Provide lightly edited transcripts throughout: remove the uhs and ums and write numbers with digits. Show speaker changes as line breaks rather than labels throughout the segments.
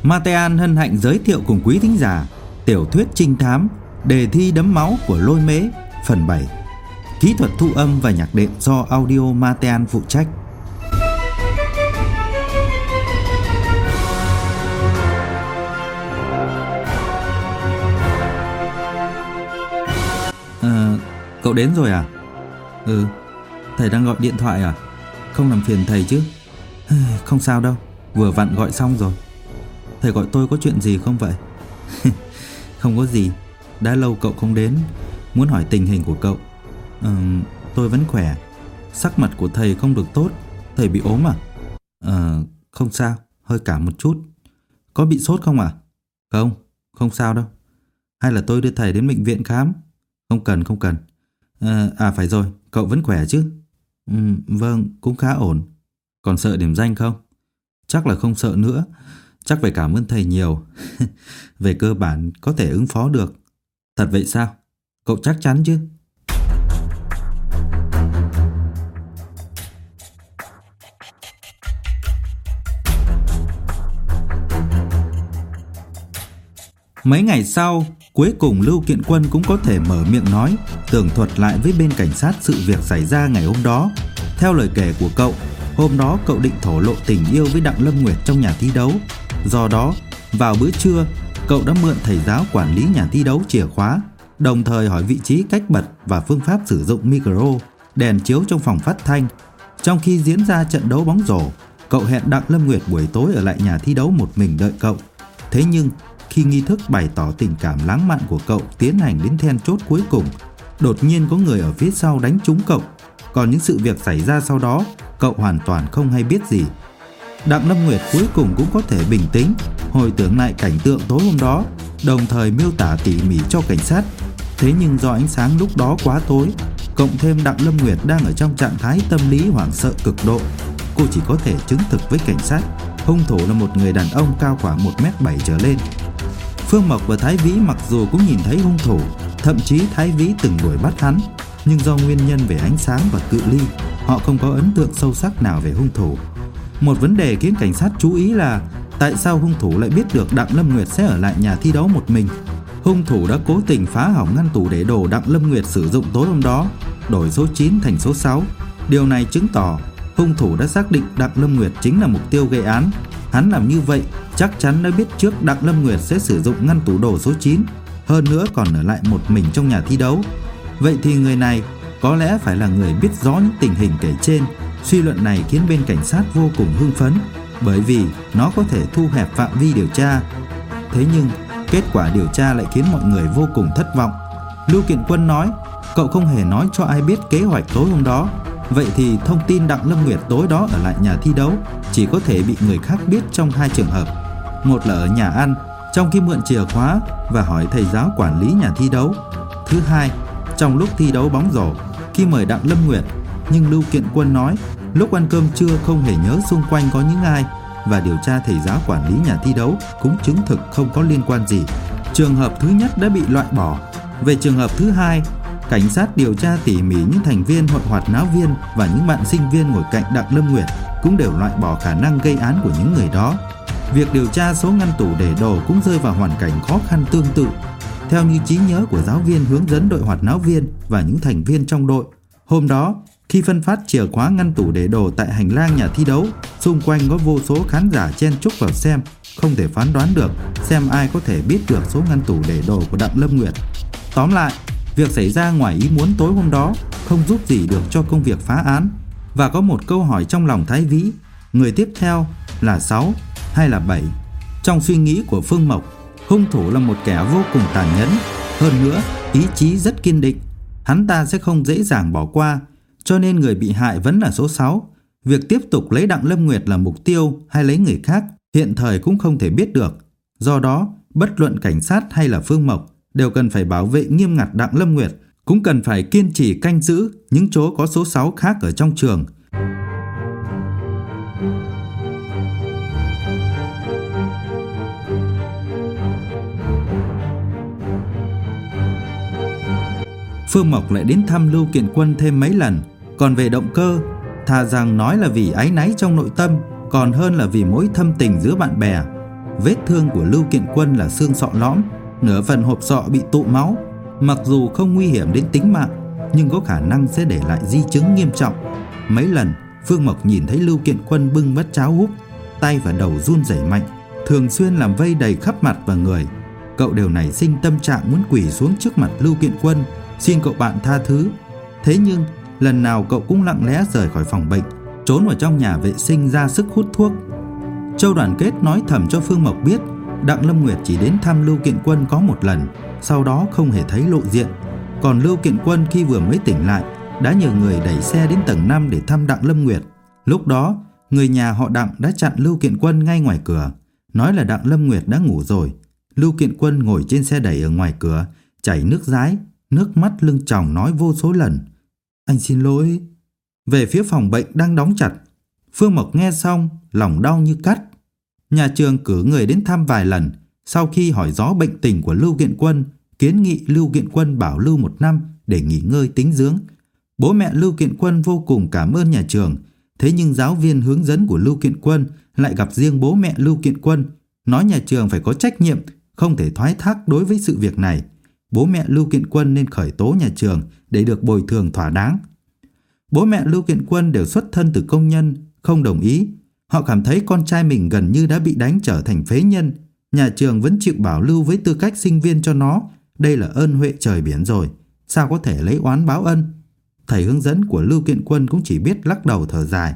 Matean hân hạnh giới thiệu cùng quý thính giả tiểu thuyết trinh thám Đề thi đẫm máu của Lôi Mễ phần 7. Kỹ thuật thu âm và nhạc đệm do Audio Matean phụ trách. Cậu đến rồi à? Thầy đang gọi điện thoại à? Không làm phiền thầy chứ? Không sao đâu, vừa vặn gọi xong rồi. Thầy gọi tôi có chuyện gì không vậy? Không có gì, đã lâu cậu không đến, muốn hỏi tình hình của cậu. Tôi vẫn khỏe. Sắc mặt của thầy không được tốt. Thầy bị ốm à? Không sao, hơi cảm một chút. Có bị sốt không à? Không sao đâu. Hay là tôi đưa thầy đến bệnh viện khám? Không cần. Phải rồi, cậu vẫn khỏe chứ? Vâng, cũng khá ổn. Còn sợ điểm danh không? Chắc là không sợ nữa. Chắc phải cảm ơn thầy nhiều. Về cơ bản có thể ứng phó được. Thật vậy sao? Cậu chắc chắn chứ? Mấy ngày sau, cuối cùng Lưu Kiện Quân cũng có thể mở miệng nói, tường thuật lại với bên cảnh sát sự việc xảy ra ngày hôm đó. Theo lời kể của cậu, hôm đó cậu định thổ lộ tình yêu với Đặng Lâm Nguyệt trong nhà thi đấu. Do đó, vào bữa trưa, cậu đã mượn thầy giáo quản lý nhà thi đấu chìa khóa, đồng thời hỏi vị trí cách bật và phương pháp sử dụng micro, đèn chiếu trong phòng phát thanh. Trong khi diễn ra trận đấu bóng rổ, cậu hẹn Đặng Lâm Nguyệt buổi tối ở lại nhà thi đấu một mình đợi cậu. Thế nhưng, khi nghi thức bày tỏ tình cảm lãng mạn của cậu tiến hành đến then chốt cuối cùng, đột nhiên có người ở phía sau đánh trúng cậu. Còn những sự việc xảy ra sau đó, cậu hoàn toàn không hay biết gì. Đặng Lâm Nguyệt cuối cùng cũng có thể bình tĩnh, hồi tưởng lại cảnh tượng tối hôm đó, đồng thời miêu tả tỉ mỉ cho cảnh sát. Thế nhưng do ánh sáng lúc đó quá tối, cộng thêm Đặng Lâm Nguyệt đang ở trong trạng thái tâm lý hoảng sợ cực độ, cô chỉ có thể chứng thực với cảnh sát hung thủ là một người đàn ông cao khoảng 1m7 trở lên. Phương Mộc và Thái Vĩ mặc dù cũng nhìn thấy hung thủ, thậm chí Thái Vĩ từng đuổi bắt hắn, nhưng do nguyên nhân về ánh sáng và cự ly, họ không có ấn tượng sâu sắc nào về hung thủ. Một vấn đề khiến cảnh sát chú ý là tại sao hung thủ lại biết được Đặng Lâm Nguyệt sẽ ở lại nhà thi đấu một mình. Hung thủ đã cố tình phá hỏng ngăn tủ để đồ Đặng Lâm Nguyệt sử dụng tối hôm đó, đổi số 9 thành số 6. Điều này chứng tỏ hung thủ đã xác định Đặng Lâm Nguyệt chính là mục tiêu gây án. Hắn làm như vậy chắc chắn đã biết trước Đặng Lâm Nguyệt sẽ sử dụng ngăn tủ đồ số 9, hơn nữa còn ở lại một mình trong nhà thi đấu. Vậy thì người này có lẽ phải là người biết rõ những tình hình kể trên. Suy luận này khiến bên cảnh sát vô cùng hưng phấn, bởi vì nó có thể thu hẹp phạm vi điều tra. Thế nhưng kết quả điều tra lại khiến mọi người vô cùng thất vọng. Lưu Kiện Quân nói, cậu không hề nói cho ai biết kế hoạch tối hôm đó. Vậy thì thông tin Đặng Lâm Nguyệt tối đó ở lại nhà thi đấu chỉ có thể bị người khác biết trong hai trường hợp. Một là ở nhà ăn, trong khi mượn chìa khóa và hỏi thầy giáo quản lý nhà thi đấu. Thứ hai, trong lúc thi đấu bóng rổ, khi mời Đặng Lâm Nguyệt. Nhưng Lưu Kiện Quân nói, lúc ăn cơm trưa không hề nhớ xung quanh có những ai, và điều tra thầy giáo quản lý nhà thi đấu cũng chứng thực không có liên quan gì. Trường hợp thứ nhất đã bị loại bỏ. Về trường hợp thứ hai, cảnh sát điều tra tỉ mỉ những thành viên hội hoạt náo viên và những bạn sinh viên ngồi cạnh Đặng Lâm Nguyệt cũng đều loại bỏ khả năng gây án của những người đó. Việc điều tra số ngăn tủ để đồ cũng rơi vào hoàn cảnh khó khăn tương tự. Theo như trí nhớ của giáo viên hướng dẫn đội hoạt náo viên và những thành viên trong đội, hôm đó khi phân phát chìa khóa ngăn tủ để đồ tại hành lang nhà thi đấu, xung quanh có vô số khán giả chen chúc vào xem, không thể phán đoán được xem ai có thể biết được số ngăn tủ để đồ của Đặng Lâm Nguyệt. Tóm lại, việc xảy ra ngoài ý muốn tối hôm đó không giúp gì được cho công việc phá án. Và có một câu hỏi trong lòng Thái Vĩ, người tiếp theo là 6 hay là 7? Trong suy nghĩ của Phương Mộc, hung thủ là một kẻ vô cùng tàn nhẫn, hơn nữa ý chí rất kiên định. Hắn ta sẽ không dễ dàng bỏ qua, cho nên người bị hại vẫn là số 6. Việc tiếp tục lấy Đặng Lâm Nguyệt là mục tiêu hay lấy người khác hiện thời cũng không thể biết được. Do đó, bất luận cảnh sát hay là Phương Mộc đều cần phải bảo vệ nghiêm ngặt Đặng Lâm Nguyệt, cũng cần phải kiên trì canh giữ những chỗ có số 6 khác ở trong trường. Phương Mộc lại đến thăm Lưu Kiện Quân thêm mấy lần. Còn về động cơ, thà rằng nói là vì áy náy trong nội tâm, còn hơn là vì mối thâm tình giữa bạn bè. Vết thương của Lưu Kiện Quân là xương sọ lõm, nửa phần hộp sọ bị tụ máu. Mặc dù không nguy hiểm đến tính mạng, nhưng có khả năng sẽ để lại di chứng nghiêm trọng. Mấy lần Phương Mộc nhìn thấy Lưu Kiện Quân bưng bát cháo húp, tay và đầu run rẩy mạnh, thường xuyên làm vây đầy khắp mặt và người. Cậu đều nảy sinh tâm trạng muốn quỳ xuống trước mặt Lưu Kiện Quân, xin cậu bạn tha thứ. Thế nhưng lần nào cậu cũng lặng lẽ rời khỏi phòng bệnh, trốn vào trong nhà vệ sinh ra sức hút thuốc. Châu Đoàn Kết nói thầm cho Phương Mộc biết Đặng Lâm Nguyệt chỉ đến thăm Lưu Kiện Quân có một lần, sau đó không hề thấy lộ diện. Còn Lưu Kiện Quân khi vừa mới tỉnh lại đã nhờ người đẩy xe đến tầng 5 để thăm Đặng Lâm Nguyệt. Lúc đó người nhà họ Đặng đã chặn Lưu Kiện Quân ngay ngoài cửa, nói là Đặng Lâm Nguyệt đã ngủ rồi. Lưu Kiện Quân ngồi trên xe đẩy ở ngoài cửa, chảy nước dãi, nước mắt lưng tròng nói vô số lần: "Anh xin lỗi." Về phía phòng bệnh đang đóng chặt, Phương Mộc nghe xong lòng đau như cắt. Nhà trường cử người đến thăm vài lần, sau khi hỏi rõ bệnh tình của Lưu Kiện Quân, kiến nghị Lưu Kiện Quân bảo lưu 1 năm để nghỉ ngơi tĩnh dưỡng. Bố mẹ Lưu Kiện Quân vô cùng cảm ơn nhà trường. Thế nhưng giáo viên hướng dẫn của Lưu Kiện Quân lại gặp riêng bố mẹ Lưu Kiện Quân, nói nhà trường phải có trách nhiệm, không thể thoái thác đối với sự việc này. Bố mẹ Lưu Kiện Quân nên khởi tố nhà trường để được bồi thường thỏa đáng. Bố mẹ Lưu Kiện Quân đều xuất thân từ công nhân, không đồng ý. Họ cảm thấy con trai mình gần như đã bị đánh trở thành phế nhân. Nhà trường vẫn chịu bảo lưu với tư cách sinh viên cho nó. Đây là ơn huệ trời biển rồi, sao có thể lấy oán báo ân. Thầy hướng dẫn của Lưu Kiện Quân cũng chỉ biết lắc đầu thở dài.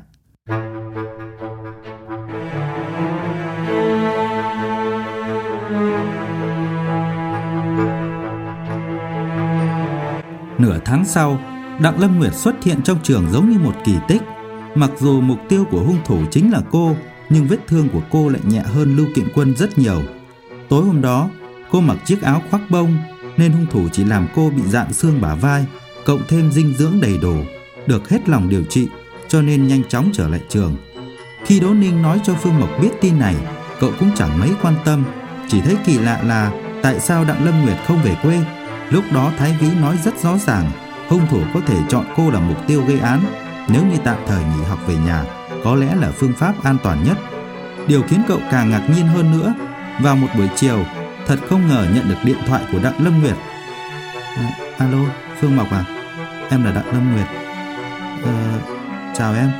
Nửa tháng sau, Đặng Lâm Nguyệt xuất hiện trong trường giống như một kỳ tích. Mặc dù mục tiêu của hung thủ chính là cô, nhưng vết thương của cô lại nhẹ hơn Lưu Kiện Quân rất nhiều. Tối hôm đó, cô mặc chiếc áo khoác bông nên hung thủ chỉ làm cô bị rạn xương bả vai, cộng thêm dinh dưỡng đầy đủ, được hết lòng điều trị, cho nên nhanh chóng trở lại trường. Khi Đỗ Ninh nói cho Phương Mộc biết tin này, cậu cũng chẳng mấy quan tâm, chỉ thấy kỳ lạ là tại sao Đặng Lâm Nguyệt không về quê. Lúc đó Thái Vĩ nói rất rõ ràng, hung thủ có thể chọn cô là mục tiêu gây án. Nếu như tạm thời nghỉ học về nhà, có lẽ là phương pháp an toàn nhất. Điều khiến cậu càng ngạc nhiên hơn nữa, vào một buổi chiều, thật không ngờ nhận được điện thoại của Đặng Lâm Nguyệt. Alo, Phương Mộc à? Em là Đặng Lâm Nguyệt. Chào em.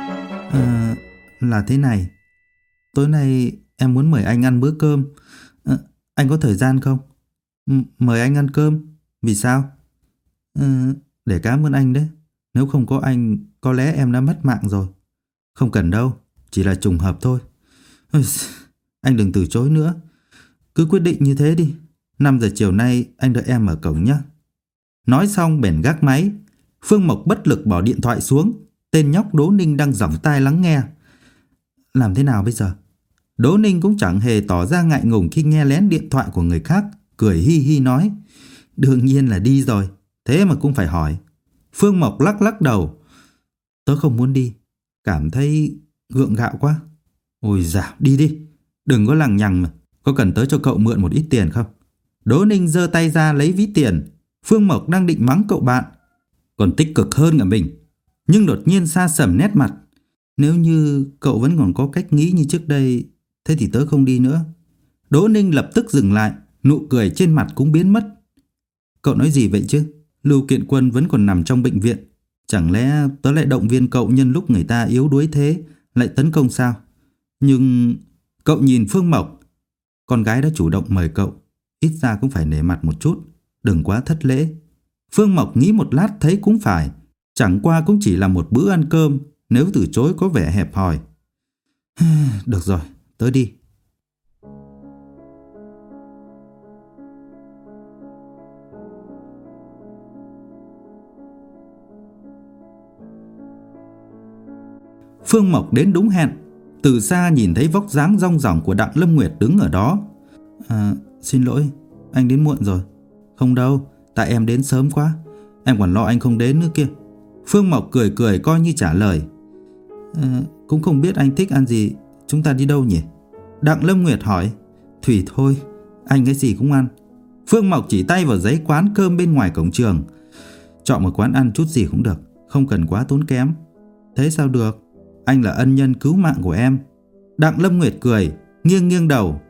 Là thế này, tối nay em muốn mời anh ăn bữa cơm. Anh có thời gian không? Mời anh ăn cơm. Vì sao? Để cảm ơn anh đấy. Nếu không có anh, có lẽ em đã mất mạng rồi. Không cần đâu, chỉ là trùng hợp thôi. Anh đừng từ chối nữa. Cứ quyết định như thế đi. 5 giờ chiều nay anh đợi em ở cổng nhé. Nói xong bèn gác máy. Phương Mộc bất lực bỏ điện thoại xuống. Tên nhóc Đỗ Ninh đang giỏng tai lắng nghe. Làm thế nào bây giờ? Đỗ Ninh cũng chẳng hề tỏ ra ngại ngùng khi nghe lén điện thoại của người khác, cười hi hi nói: Đương nhiên là đi rồi, thế mà cũng phải hỏi. Phương Mộc lắc lắc đầu. Tớ không muốn đi, cảm thấy gượng gạo quá. Ôi dào, đi đi, đừng có lằng nhằng mà. Có cần tớ cho cậu mượn một ít tiền không? Đỗ Ninh giơ tay ra lấy ví tiền. Phương Mộc đang định mắng cậu bạn, còn tích cực hơn cả mình, nhưng đột nhiên sa sầm nét mặt. Nếu như cậu vẫn còn có cách nghĩ như trước đây, thế thì tớ không đi nữa. Đỗ Ninh lập tức dừng lại, nụ cười trên mặt cũng biến mất. Cậu nói gì vậy chứ? Lưu Kiện Quân vẫn còn nằm trong bệnh viện. Chẳng lẽ tớ lại động viên cậu nhân lúc người ta yếu đuối thế, lại tấn công sao? Nhưng... Cậu nhìn Phương Mộc. Con gái đã chủ động mời cậu, ít ra cũng phải nể mặt một chút, đừng quá thất lễ. Phương Mộc nghĩ một lát thấy cũng phải, chẳng qua cũng chỉ là một bữa ăn cơm, nếu từ chối có vẻ hẹp hòi. Được rồi, tớ đi. Phương Mộc đến đúng hẹn. Từ xa nhìn thấy vóc dáng rong ròng của Đặng Lâm Nguyệt đứng ở đó. Xin lỗi, anh đến muộn rồi. Không đâu, tại em đến sớm quá, em còn lo anh không đến nữa kia. Phương Mộc cười cười coi như trả lời. Cũng không biết anh thích ăn gì, chúng ta đi đâu nhỉ? Đặng Lâm Nguyệt hỏi. Thủy thôi, anh cái gì cũng ăn. Phương Mộc chỉ tay vào giấy quán cơm bên ngoài cổng trường. Chọn một quán ăn chút gì cũng được, không cần quá tốn kém. Thế sao được, anh là ân nhân cứu mạng của em. Đặng Lâm Nguyệt cười, nghiêng nghiêng đầu.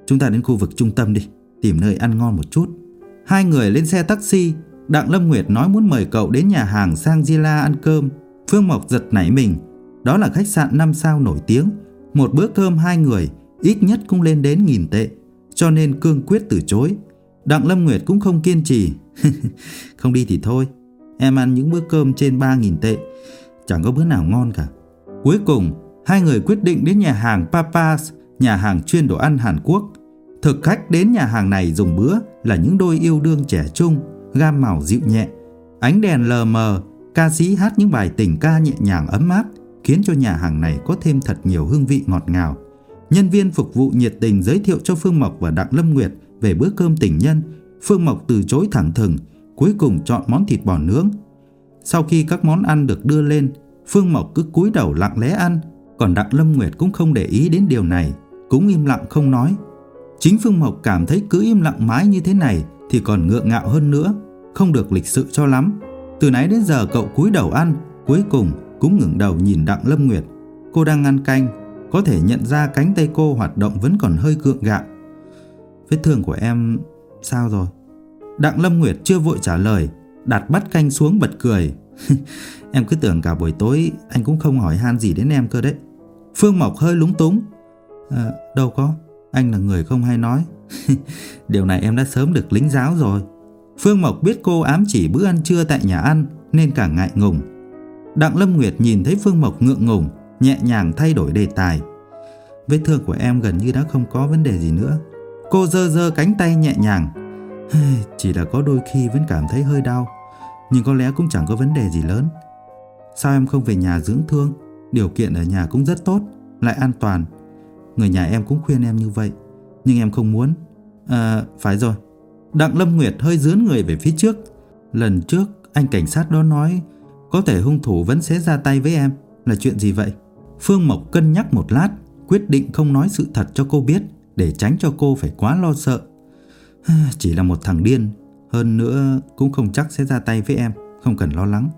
chúng ta đến khu vực trung tâm đi, tìm nơi ăn ngon một chút. Hai người lên xe taxi. Đặng Lâm Nguyệt nói muốn mời cậu đến nhà hàng Shangri-La ăn cơm. Phương Mộc giật nảy mình. Đó là khách sạn 5 sao nổi tiếng. Một bữa cơm hai người ít nhất cũng lên đến 1.000 tệ, cho nên cương quyết từ chối. Đặng Lâm Nguyệt cũng không kiên trì. Không đi thì thôi, em ăn những bữa cơm trên 3.000 tệ, chẳng có bữa nào ngon cả. Cuối cùng, hai người quyết định đến nhà hàng Papa's, nhà hàng chuyên đồ ăn Hàn Quốc. Thực khách đến nhà hàng này dùng bữa là những đôi yêu đương trẻ trung, gam màu dịu nhẹ. Ánh đèn lờ mờ, ca sĩ hát những bài tình ca nhẹ nhàng ấm áp, khiến cho nhà hàng này có thêm thật nhiều hương vị ngọt ngào. Nhân viên phục vụ nhiệt tình giới thiệu cho Phương Mộc và Đặng Lâm Nguyệt về bữa cơm tình nhân. Phương Mộc từ chối thẳng thừng, cuối cùng chọn món thịt bò nướng. Sau khi các món ăn được đưa lên, Phương Mộc cứ cúi đầu lặng lẽ ăn, còn Đặng Lâm Nguyệt cũng không để ý đến điều này, cũng im lặng không nói. Chính Phương Mộc cảm thấy cứ im lặng mãi như thế này thì còn ngượng ngạo hơn nữa, không được lịch sự cho lắm. Từ nãy đến giờ cậu cúi đầu ăn, cuối cùng cũng ngẩng đầu nhìn Đặng Lâm Nguyệt. Cô đang ăn canh, có thể nhận ra cánh tay cô hoạt động vẫn còn hơi gượng gạo. Vết thương của em sao rồi? Đặng Lâm Nguyệt chưa vội trả lời, đặt bát canh xuống bật cười. Em cứ tưởng cả buổi tối anh cũng không hỏi han gì đến em cơ đấy. Phương Mộc hơi lúng túng. Đâu có, anh là người không hay nói. Điều này em đã sớm được lính giáo rồi. Phương Mộc biết cô ám chỉ bữa ăn trưa tại nhà ăn nên càng ngại ngùng. Đặng Lâm Nguyệt nhìn thấy Phương Mộc ngượng ngùng, nhẹ nhàng thay đổi đề tài. Vết thương của em gần như đã không có vấn đề gì nữa. Cô giơ giơ cánh tay nhẹ nhàng. Chỉ là có đôi khi vẫn cảm thấy hơi đau, nhưng có lẽ cũng chẳng có vấn đề gì lớn. Sao em không về nhà dưỡng thương? Điều kiện ở nhà cũng rất tốt, lại an toàn. Người nhà em cũng khuyên em như vậy, nhưng em không muốn. Phải rồi. Đặng Lâm Nguyệt hơi dướn người về phía trước. Lần trước anh cảnh sát đó nói có thể hung thủ vẫn sẽ ra tay với em. Là chuyện gì vậy? Phương Mộc cân nhắc một lát, quyết định không nói sự thật cho cô biết, để tránh cho cô phải quá lo sợ. Chỉ là một thằng điên, hơn nữa cũng không chắc sẽ ra tay với em, không cần lo lắng.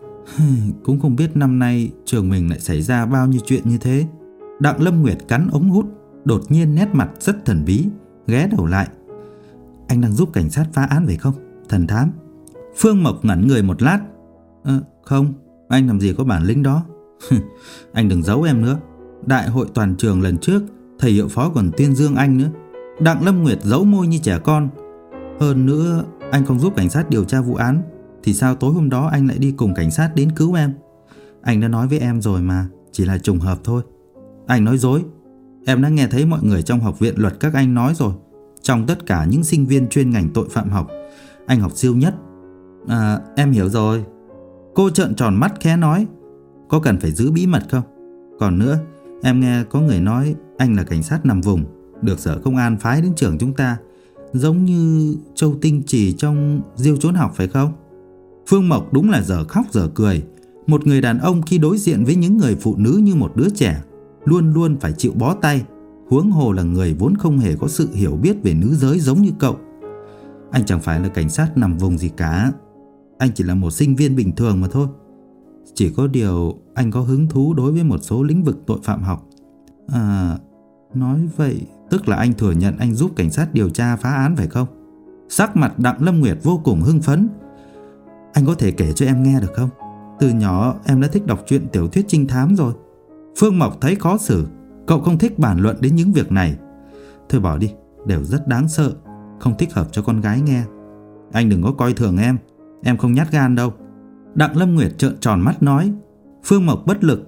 Cũng không biết năm nay trường mình lại xảy ra bao nhiêu chuyện như thế. Đặng Lâm Nguyệt cắn ống hút, đột nhiên nét mặt rất thần bí, ghé đầu lại. Anh đang giúp cảnh sát phá án phải không, thần thám? Phương Mộc ngẩn người một lát. Không, anh làm gì có bản lĩnh đó. Anh đừng giấu em nữa. Đại hội toàn trường lần trước, thầy hiệu phó còn tuyên dương anh nữa. Đặng Lâm Nguyệt giấu môi như trẻ con. Hơn nữa, anh không giúp cảnh sát điều tra vụ án, thì sao tối hôm đó anh lại đi cùng cảnh sát đến cứu em? Anh đã nói với em rồi mà, chỉ là trùng hợp thôi. Anh nói dối. Em đã nghe thấy mọi người trong học viện luật các anh nói rồi. Trong tất cả những sinh viên chuyên ngành tội phạm học, anh học siêu nhất. Em hiểu rồi. Cô trợn tròn mắt khẽ nói. Có cần phải giữ bí mật không? Còn nữa, em nghe có người nói anh là cảnh sát nằm vùng, được Sở Công an phái đến trường chúng ta, giống như Châu Tinh Trì trong Diêu Trốn Học phải không? Phương Mộc đúng là dở khóc dở cười. Một người đàn ông khi đối diện với những người phụ nữ như một đứa trẻ, luôn luôn phải chịu bó tay, huống hồ là người vốn không hề có sự hiểu biết về nữ giới giống như cậu. Anh chẳng phải là cảnh sát nằm vùng gì cả. Anh chỉ là một sinh viên bình thường mà thôi. Chỉ có điều anh có hứng thú đối với một số lĩnh vực tội phạm học. Nói vậy tức là anh thừa nhận anh giúp cảnh sát điều tra phá án phải không? Sắc mặt Đặng Lâm Nguyệt vô cùng hưng phấn. Anh có thể kể cho em nghe được không? Từ nhỏ em đã thích đọc truyện tiểu thuyết trinh thám rồi. Phương Mộc thấy khó xử. Cậu không thích bàn luận đến những việc này. Thôi bỏ đi, đều rất đáng sợ, không thích hợp cho con gái nghe. Anh đừng có coi thường em không nhát gan đâu. Đặng Lâm Nguyệt trợn tròn mắt nói. Phương Mộc bất lực.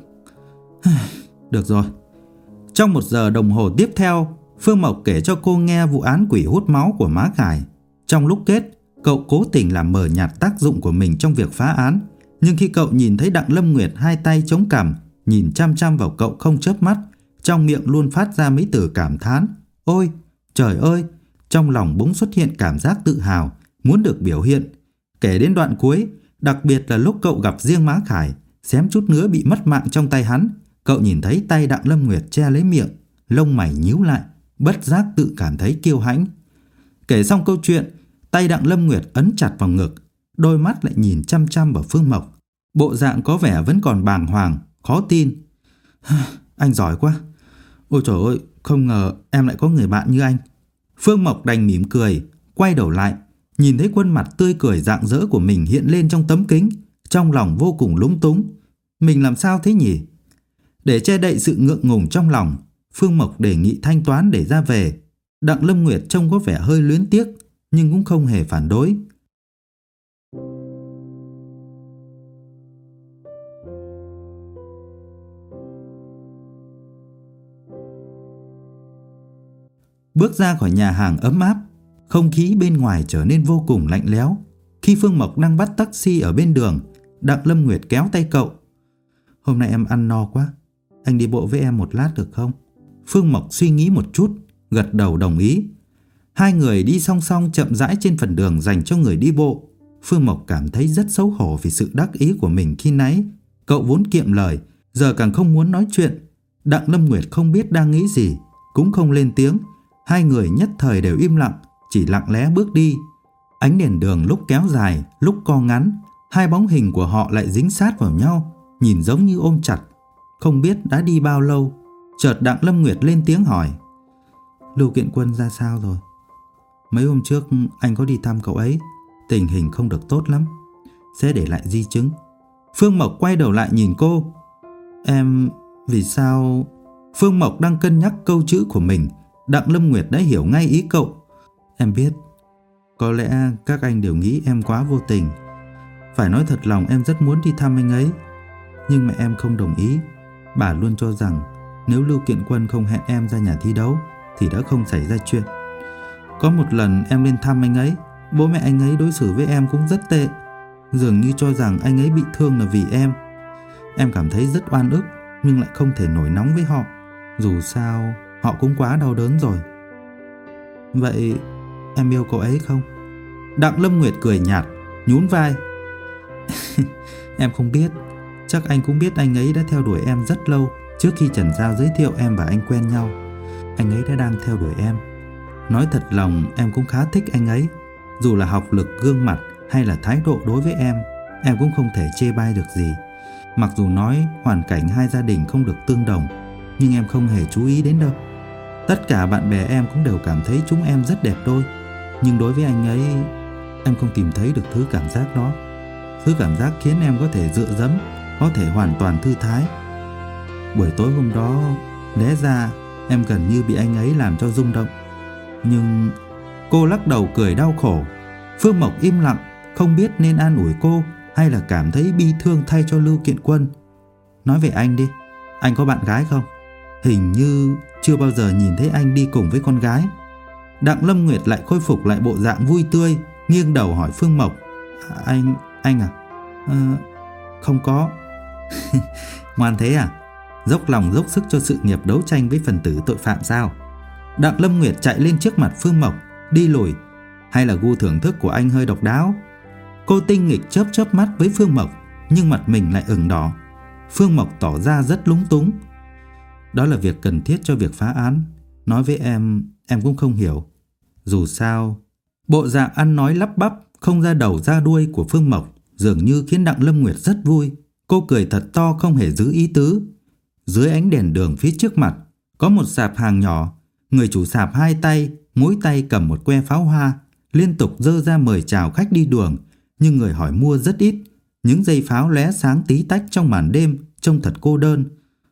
Được rồi. Trong 1 giờ đồng hồ tiếp theo, Phương Mộc kể cho cô nghe vụ án quỷ hút máu của má Khải. Trong lúc kết, cậu cố tình làm mờ nhạt tác dụng của mình trong việc phá án. Nhưng khi cậu nhìn thấy Đặng Lâm Nguyệt hai tay chống cằm, nhìn chăm chăm vào cậu không chớp mắt, trong miệng luôn phát ra mấy từ cảm thán. Ôi, trời ơi! Trong lòng bỗng xuất hiện cảm giác tự hào, muốn được biểu hiện. Kể đến đoạn cuối, đặc biệt là lúc cậu gặp riêng má Khải, xém chút nữa bị mất mạng trong tay hắn, cậu nhìn thấy tay Đặng Lâm Nguyệt che lấy miệng, lông mày nhíu lại, bất giác tự cảm thấy kiêu hãnh. Kể xong câu chuyện, tay Đặng Lâm Nguyệt ấn chặt vào ngực, đôi mắt lại nhìn chăm chăm vào Phương Mộc. Bộ dạng có vẻ vẫn còn bàng hoàng, khó tin. Anh giỏi quá. Ôi trời ơi, không ngờ em lại có người bạn như anh. Phương Mộc đành mỉm cười, quay đầu lại, nhìn thấy khuôn mặt tươi cười rạng rỡ của mình hiện lên trong tấm kính, trong lòng vô cùng lúng túng. Mình làm sao thế nhỉ? Để che đậy sự ngượng ngùng trong lòng, Phương Mộc đề nghị thanh toán để ra về. Đặng Lâm Nguyệt trông có vẻ hơi luyến tiếc, nhưng cũng không hề phản đối. Bước ra khỏi nhà hàng ấm áp, không khí bên ngoài trở nên vô cùng lạnh lẽo. Khi Phương Mộc đang bắt taxi ở bên đường, Đặng Lâm Nguyệt kéo tay cậu. Hôm nay em ăn no quá, anh đi bộ với em một lát được không? Phương Mộc suy nghĩ một chút, gật đầu đồng ý. Hai người đi song song chậm rãi trên phần đường dành cho người đi bộ. Phương Mộc cảm thấy rất xấu hổ vì sự đắc ý của mình khi nãy. Cậu vốn kiệm lời, giờ càng không muốn nói chuyện. Đặng Lâm Nguyệt không biết đang nghĩ gì, cũng không lên tiếng. Hai người nhất thời đều im lặng, chỉ lặng lẽ bước đi. Ánh đèn đường lúc kéo dài, lúc co ngắn, hai bóng hình của họ lại dính sát vào nhau, nhìn giống như ôm chặt. Không biết đã đi bao lâu, chợt Đặng Lâm Nguyệt lên tiếng hỏi: Lưu Kiện Quân ra sao rồi? Mấy hôm trước anh có đi thăm cậu ấy, tình hình không được tốt lắm, sẽ để lại di chứng. Phương Mộc quay đầu lại nhìn cô. Em... vì sao... Phương Mộc đang cân nhắc câu chữ của mình. Đặng Lâm Nguyệt đã hiểu ngay ý cậu. Em biết, có lẽ các anh đều nghĩ em quá vô tình. Phải nói thật lòng em rất muốn đi thăm anh ấy, nhưng mẹ em không đồng ý. Bà luôn cho rằng nếu Lưu Kiện Quân không hẹn em ra nhà thi đấu thì đã không xảy ra chuyện. Có một lần em lên thăm anh ấy, bố mẹ anh ấy đối xử với em cũng rất tệ, dường như cho rằng anh ấy bị thương là vì em. Em cảm thấy rất oan ức, nhưng lại không thể nổi nóng với họ. Dù sao họ cũng quá đau đớn rồi. Vậy em yêu cậu ấy không? Đặng Lâm Nguyệt cười nhạt, nhún vai. Em không biết. Chắc anh cũng biết anh ấy đã theo đuổi em rất lâu, trước khi Trần Giao giới thiệu em và anh quen nhau. Anh ấy đã đang theo đuổi em. Nói thật lòng em cũng khá thích anh ấy. Dù là học lực, gương mặt hay là thái độ đối với em cũng không thể chê bai được gì. Mặc dù nói hoàn cảnh hai gia đình không được tương đồng, nhưng em không hề chú ý đến đâu. Tất cả bạn bè em cũng đều cảm thấy chúng em rất đẹp đôi. Nhưng đối với anh ấy, em không tìm thấy được thứ cảm giác đó. Thứ cảm giác khiến em có thể dựa dẫm, có thể hoàn toàn thư thái. Buổi tối hôm đó, lẽ ra em gần như bị anh ấy làm cho rung động. Nhưng... Cô lắc đầu cười đau khổ. Phương Mộc im lặng, không biết nên an ủi cô hay là cảm thấy bi thương thay cho Lưu Kiện Quân. Nói về anh đi, anh có bạn gái không? Hình như chưa bao giờ nhìn thấy anh đi cùng với con gái. Đặng Lâm Nguyệt lại khôi phục lại bộ dạng vui tươi, nghiêng đầu hỏi Phương Mộc. Anh à? Không có. Ngoan thế à? Dốc lòng dốc sức cho sự nghiệp đấu tranh với phần tử tội phạm sao? Đặng Lâm Nguyệt chạy lên trước mặt Phương Mộc, đi lùi. Hay là gu thưởng thức của anh hơi độc đáo? Cô tinh nghịch chớp chớp mắt với Phương Mộc, nhưng mặt mình lại ửng đỏ. Phương Mộc tỏ ra rất lúng túng. Đó là việc cần thiết cho việc phá án. Nói với em cũng không hiểu. Dù sao, bộ dạng ăn nói lắp bắp, không ra đầu ra đuôi của Phương Mộc dường như khiến Đặng Lâm Nguyệt rất vui. Cô cười thật to không hề giữ ý tứ. Dưới ánh đèn đường phía trước mặt có một sạp hàng nhỏ. Người chủ sạp hai tay, mỗi tay cầm một que pháo hoa, liên tục giơ ra mời chào khách đi đường. Nhưng người hỏi mua rất ít. Những dây pháo lóe sáng tí tách trong màn đêm, trông thật cô đơn.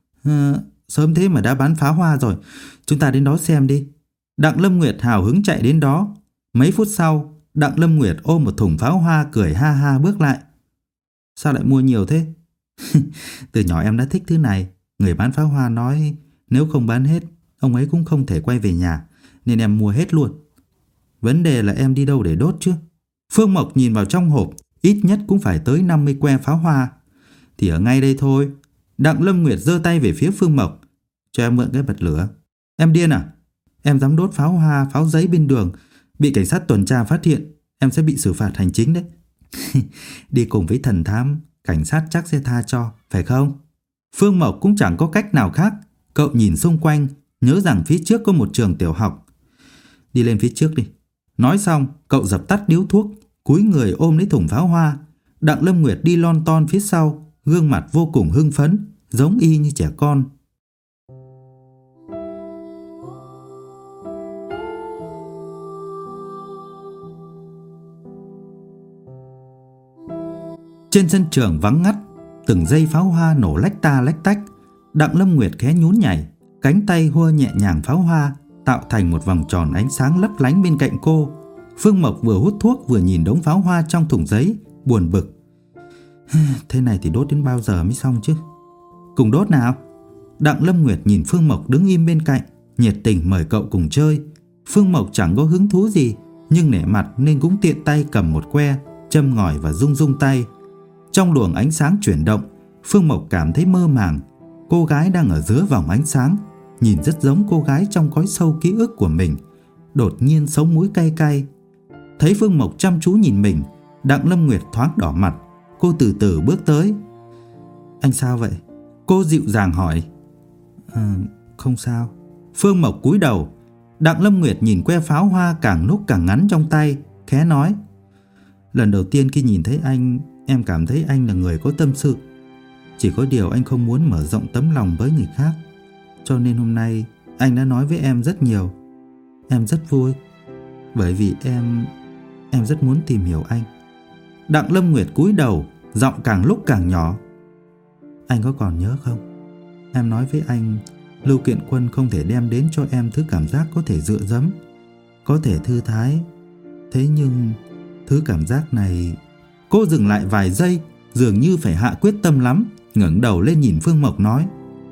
Sớm thế mà đã bán pháo hoa rồi, chúng ta đến đó xem đi. Đặng Lâm Nguyệt hào hứng chạy đến đó. Mấy phút sau, Đặng Lâm Nguyệt ôm một thùng pháo hoa cười ha ha bước lại. Sao lại mua nhiều thế? Từ nhỏ em đã thích thứ này. Người bán pháo hoa nói nếu không bán hết, ông ấy cũng không thể quay về nhà, nên em mua hết luôn. Vấn đề là em đi đâu để đốt chứ? Phương Mộc nhìn vào trong hộp, ít nhất cũng phải tới 50 que pháo hoa. Thì ở ngay đây thôi. Đặng Lâm Nguyệt giơ tay về phía Phương Mộc. Cho em mượn cái bật lửa. Em điên à? Em dám đốt pháo hoa, pháo giấy bên đường, bị cảnh sát tuần tra phát hiện, em sẽ bị xử phạt hành chính đấy. Đi cùng với thần thám, cảnh sát chắc sẽ tha cho, phải không? Phương Mộc cũng chẳng có cách nào khác. Cậu nhìn xung quanh, nhớ rằng phía trước có một trường tiểu học. Đi lên phía trước đi. Nói xong, cậu dập tắt điếu thuốc, cúi người ôm lấy thùng pháo hoa. Đặng Lâm Nguyệt đi lon ton phía sau, gương mặt vô cùng hưng phấn, giống y như trẻ con. Trên sân trường vắng ngắt, từng dây pháo hoa nổ lách ta lách tách. Đặng Lâm Nguyệt khẽ nhún nhảy, cánh tay hua nhẹ nhàng pháo hoa, tạo thành một vòng tròn ánh sáng lấp lánh bên cạnh cô. Phương Mộc vừa hút thuốc vừa nhìn đống pháo hoa trong thùng giấy, buồn bực. Thế này thì đốt đến bao giờ mới xong chứ? Cùng đốt nào? Đặng Lâm Nguyệt nhìn Phương Mộc đứng im bên cạnh, nhiệt tình mời cậu cùng chơi. Phương Mộc chẳng có hứng thú gì, nhưng nể mặt nên cũng tiện tay cầm một que, châm ngòi và rung rung tay. Trong luồng ánh sáng chuyển động, Phương Mộc cảm thấy mơ màng. Cô gái đang ở giữa vòng ánh sáng, nhìn rất giống cô gái trong cõi sâu ký ức của mình. Đột nhiên sống mũi cay cay. Thấy Phương Mộc chăm chú nhìn mình, Đặng Lâm Nguyệt thoáng đỏ mặt. Cô từ từ bước tới. Anh sao vậy? Cô dịu dàng hỏi. Không sao. Phương Mộc cúi đầu. Đặng Lâm Nguyệt nhìn que pháo hoa càng lúc càng ngắn trong tay, khẽ nói. Lần đầu tiên khi nhìn thấy anh, em cảm thấy anh là người có tâm sự. Chỉ có điều anh không muốn mở rộng tấm lòng với người khác. Cho nên hôm nay anh đã nói với em rất nhiều. Em rất vui, bởi vì em rất muốn tìm hiểu anh. Đặng Lâm Nguyệt cúi đầu, giọng càng lúc càng nhỏ. Anh có còn nhớ không? Em nói với anh, Lưu Kiện Quân không thể đem đến cho em thứ cảm giác có thể dựa dẫm, có thể thư thái. Thế nhưng thứ cảm giác này... Cô dừng lại vài giây, dường như phải hạ quyết tâm lắm, ngẩng đầu lên nhìn Phương Mộc nói.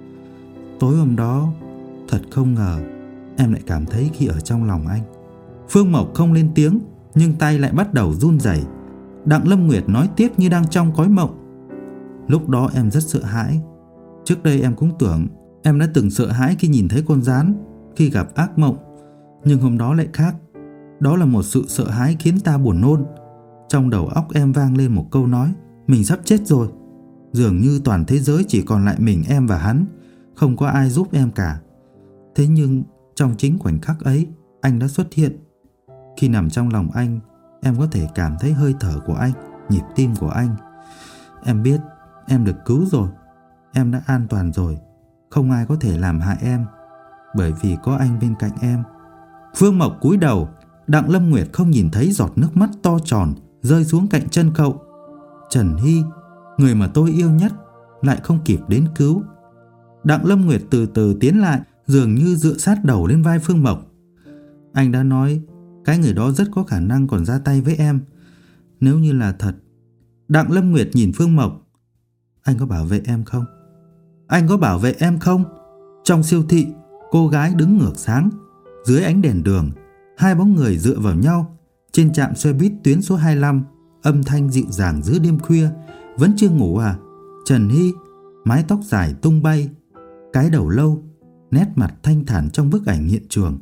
Tối hôm đó, thật không ngờ em lại cảm thấy khi ở trong lòng anh. Phương Mộc không lên tiếng, nhưng tay lại bắt đầu run rẩy. Đặng Lâm Nguyệt nói tiếp như đang trong cõi mộng. Lúc đó em rất sợ hãi. Trước đây em cũng tưởng em đã từng sợ hãi khi nhìn thấy con gián, khi gặp ác mộng. Nhưng hôm đó lại khác. Đó là một sự sợ hãi khiến ta buồn nôn. Trong đầu óc em vang lên một câu nói, mình sắp chết rồi. Dường như toàn thế giới chỉ còn lại mình em và hắn, không có ai giúp em cả. Thế nhưng trong chính khoảnh khắc ấy, anh đã xuất hiện. Khi nằm trong lòng anh, em có thể cảm thấy hơi thở của anh, nhịp tim của anh. Em biết em được cứu rồi. Em đã an toàn rồi. Không ai có thể làm hại em, bởi vì có anh bên cạnh em. Phương Mộc cúi đầu. Đặng Lâm Nguyệt không nhìn thấy giọt nước mắt to tròn rơi xuống cạnh chân cậu. Trần Hy, người mà tôi yêu nhất, lại không kịp đến cứu. Đặng Lâm Nguyệt từ từ tiến lại, dường như dựa sát đầu lên vai Phương Mộc. Anh đã nói cái người đó rất có khả năng còn ra tay với em. Nếu như là thật. Đặng Lâm Nguyệt nhìn Phương Mộc. Anh có bảo vệ em không? Anh có bảo vệ em không? Trong siêu thị, cô gái đứng ngược sáng. Dưới ánh đèn đường, hai bóng người dựa vào nhau. Trên trạm xe buýt tuyến số 25, âm thanh dịu dàng giữa đêm khuya. Vẫn chưa ngủ à? Trần Hy, mái tóc dài tung bay, cái đầu lâu, nét mặt thanh thản trong bức ảnh hiện trường.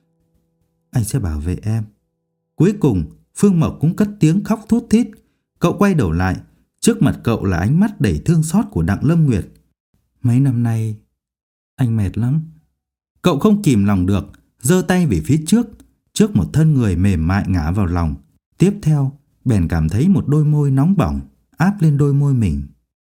Anh sẽ bảo vệ em. Cuối cùng, Phương Mộc cũng cất tiếng khóc thút thít. Cậu quay đầu lại, trước mặt cậu là ánh mắt đầy thương xót của Đặng Lâm Nguyệt. Mấy năm nay, anh mệt lắm. Cậu không kìm lòng được, giơ tay về phía trước một thân người mềm mại ngã vào lòng. Tiếp theo, bèn cảm thấy một đôi môi nóng bỏng áp lên đôi môi mình.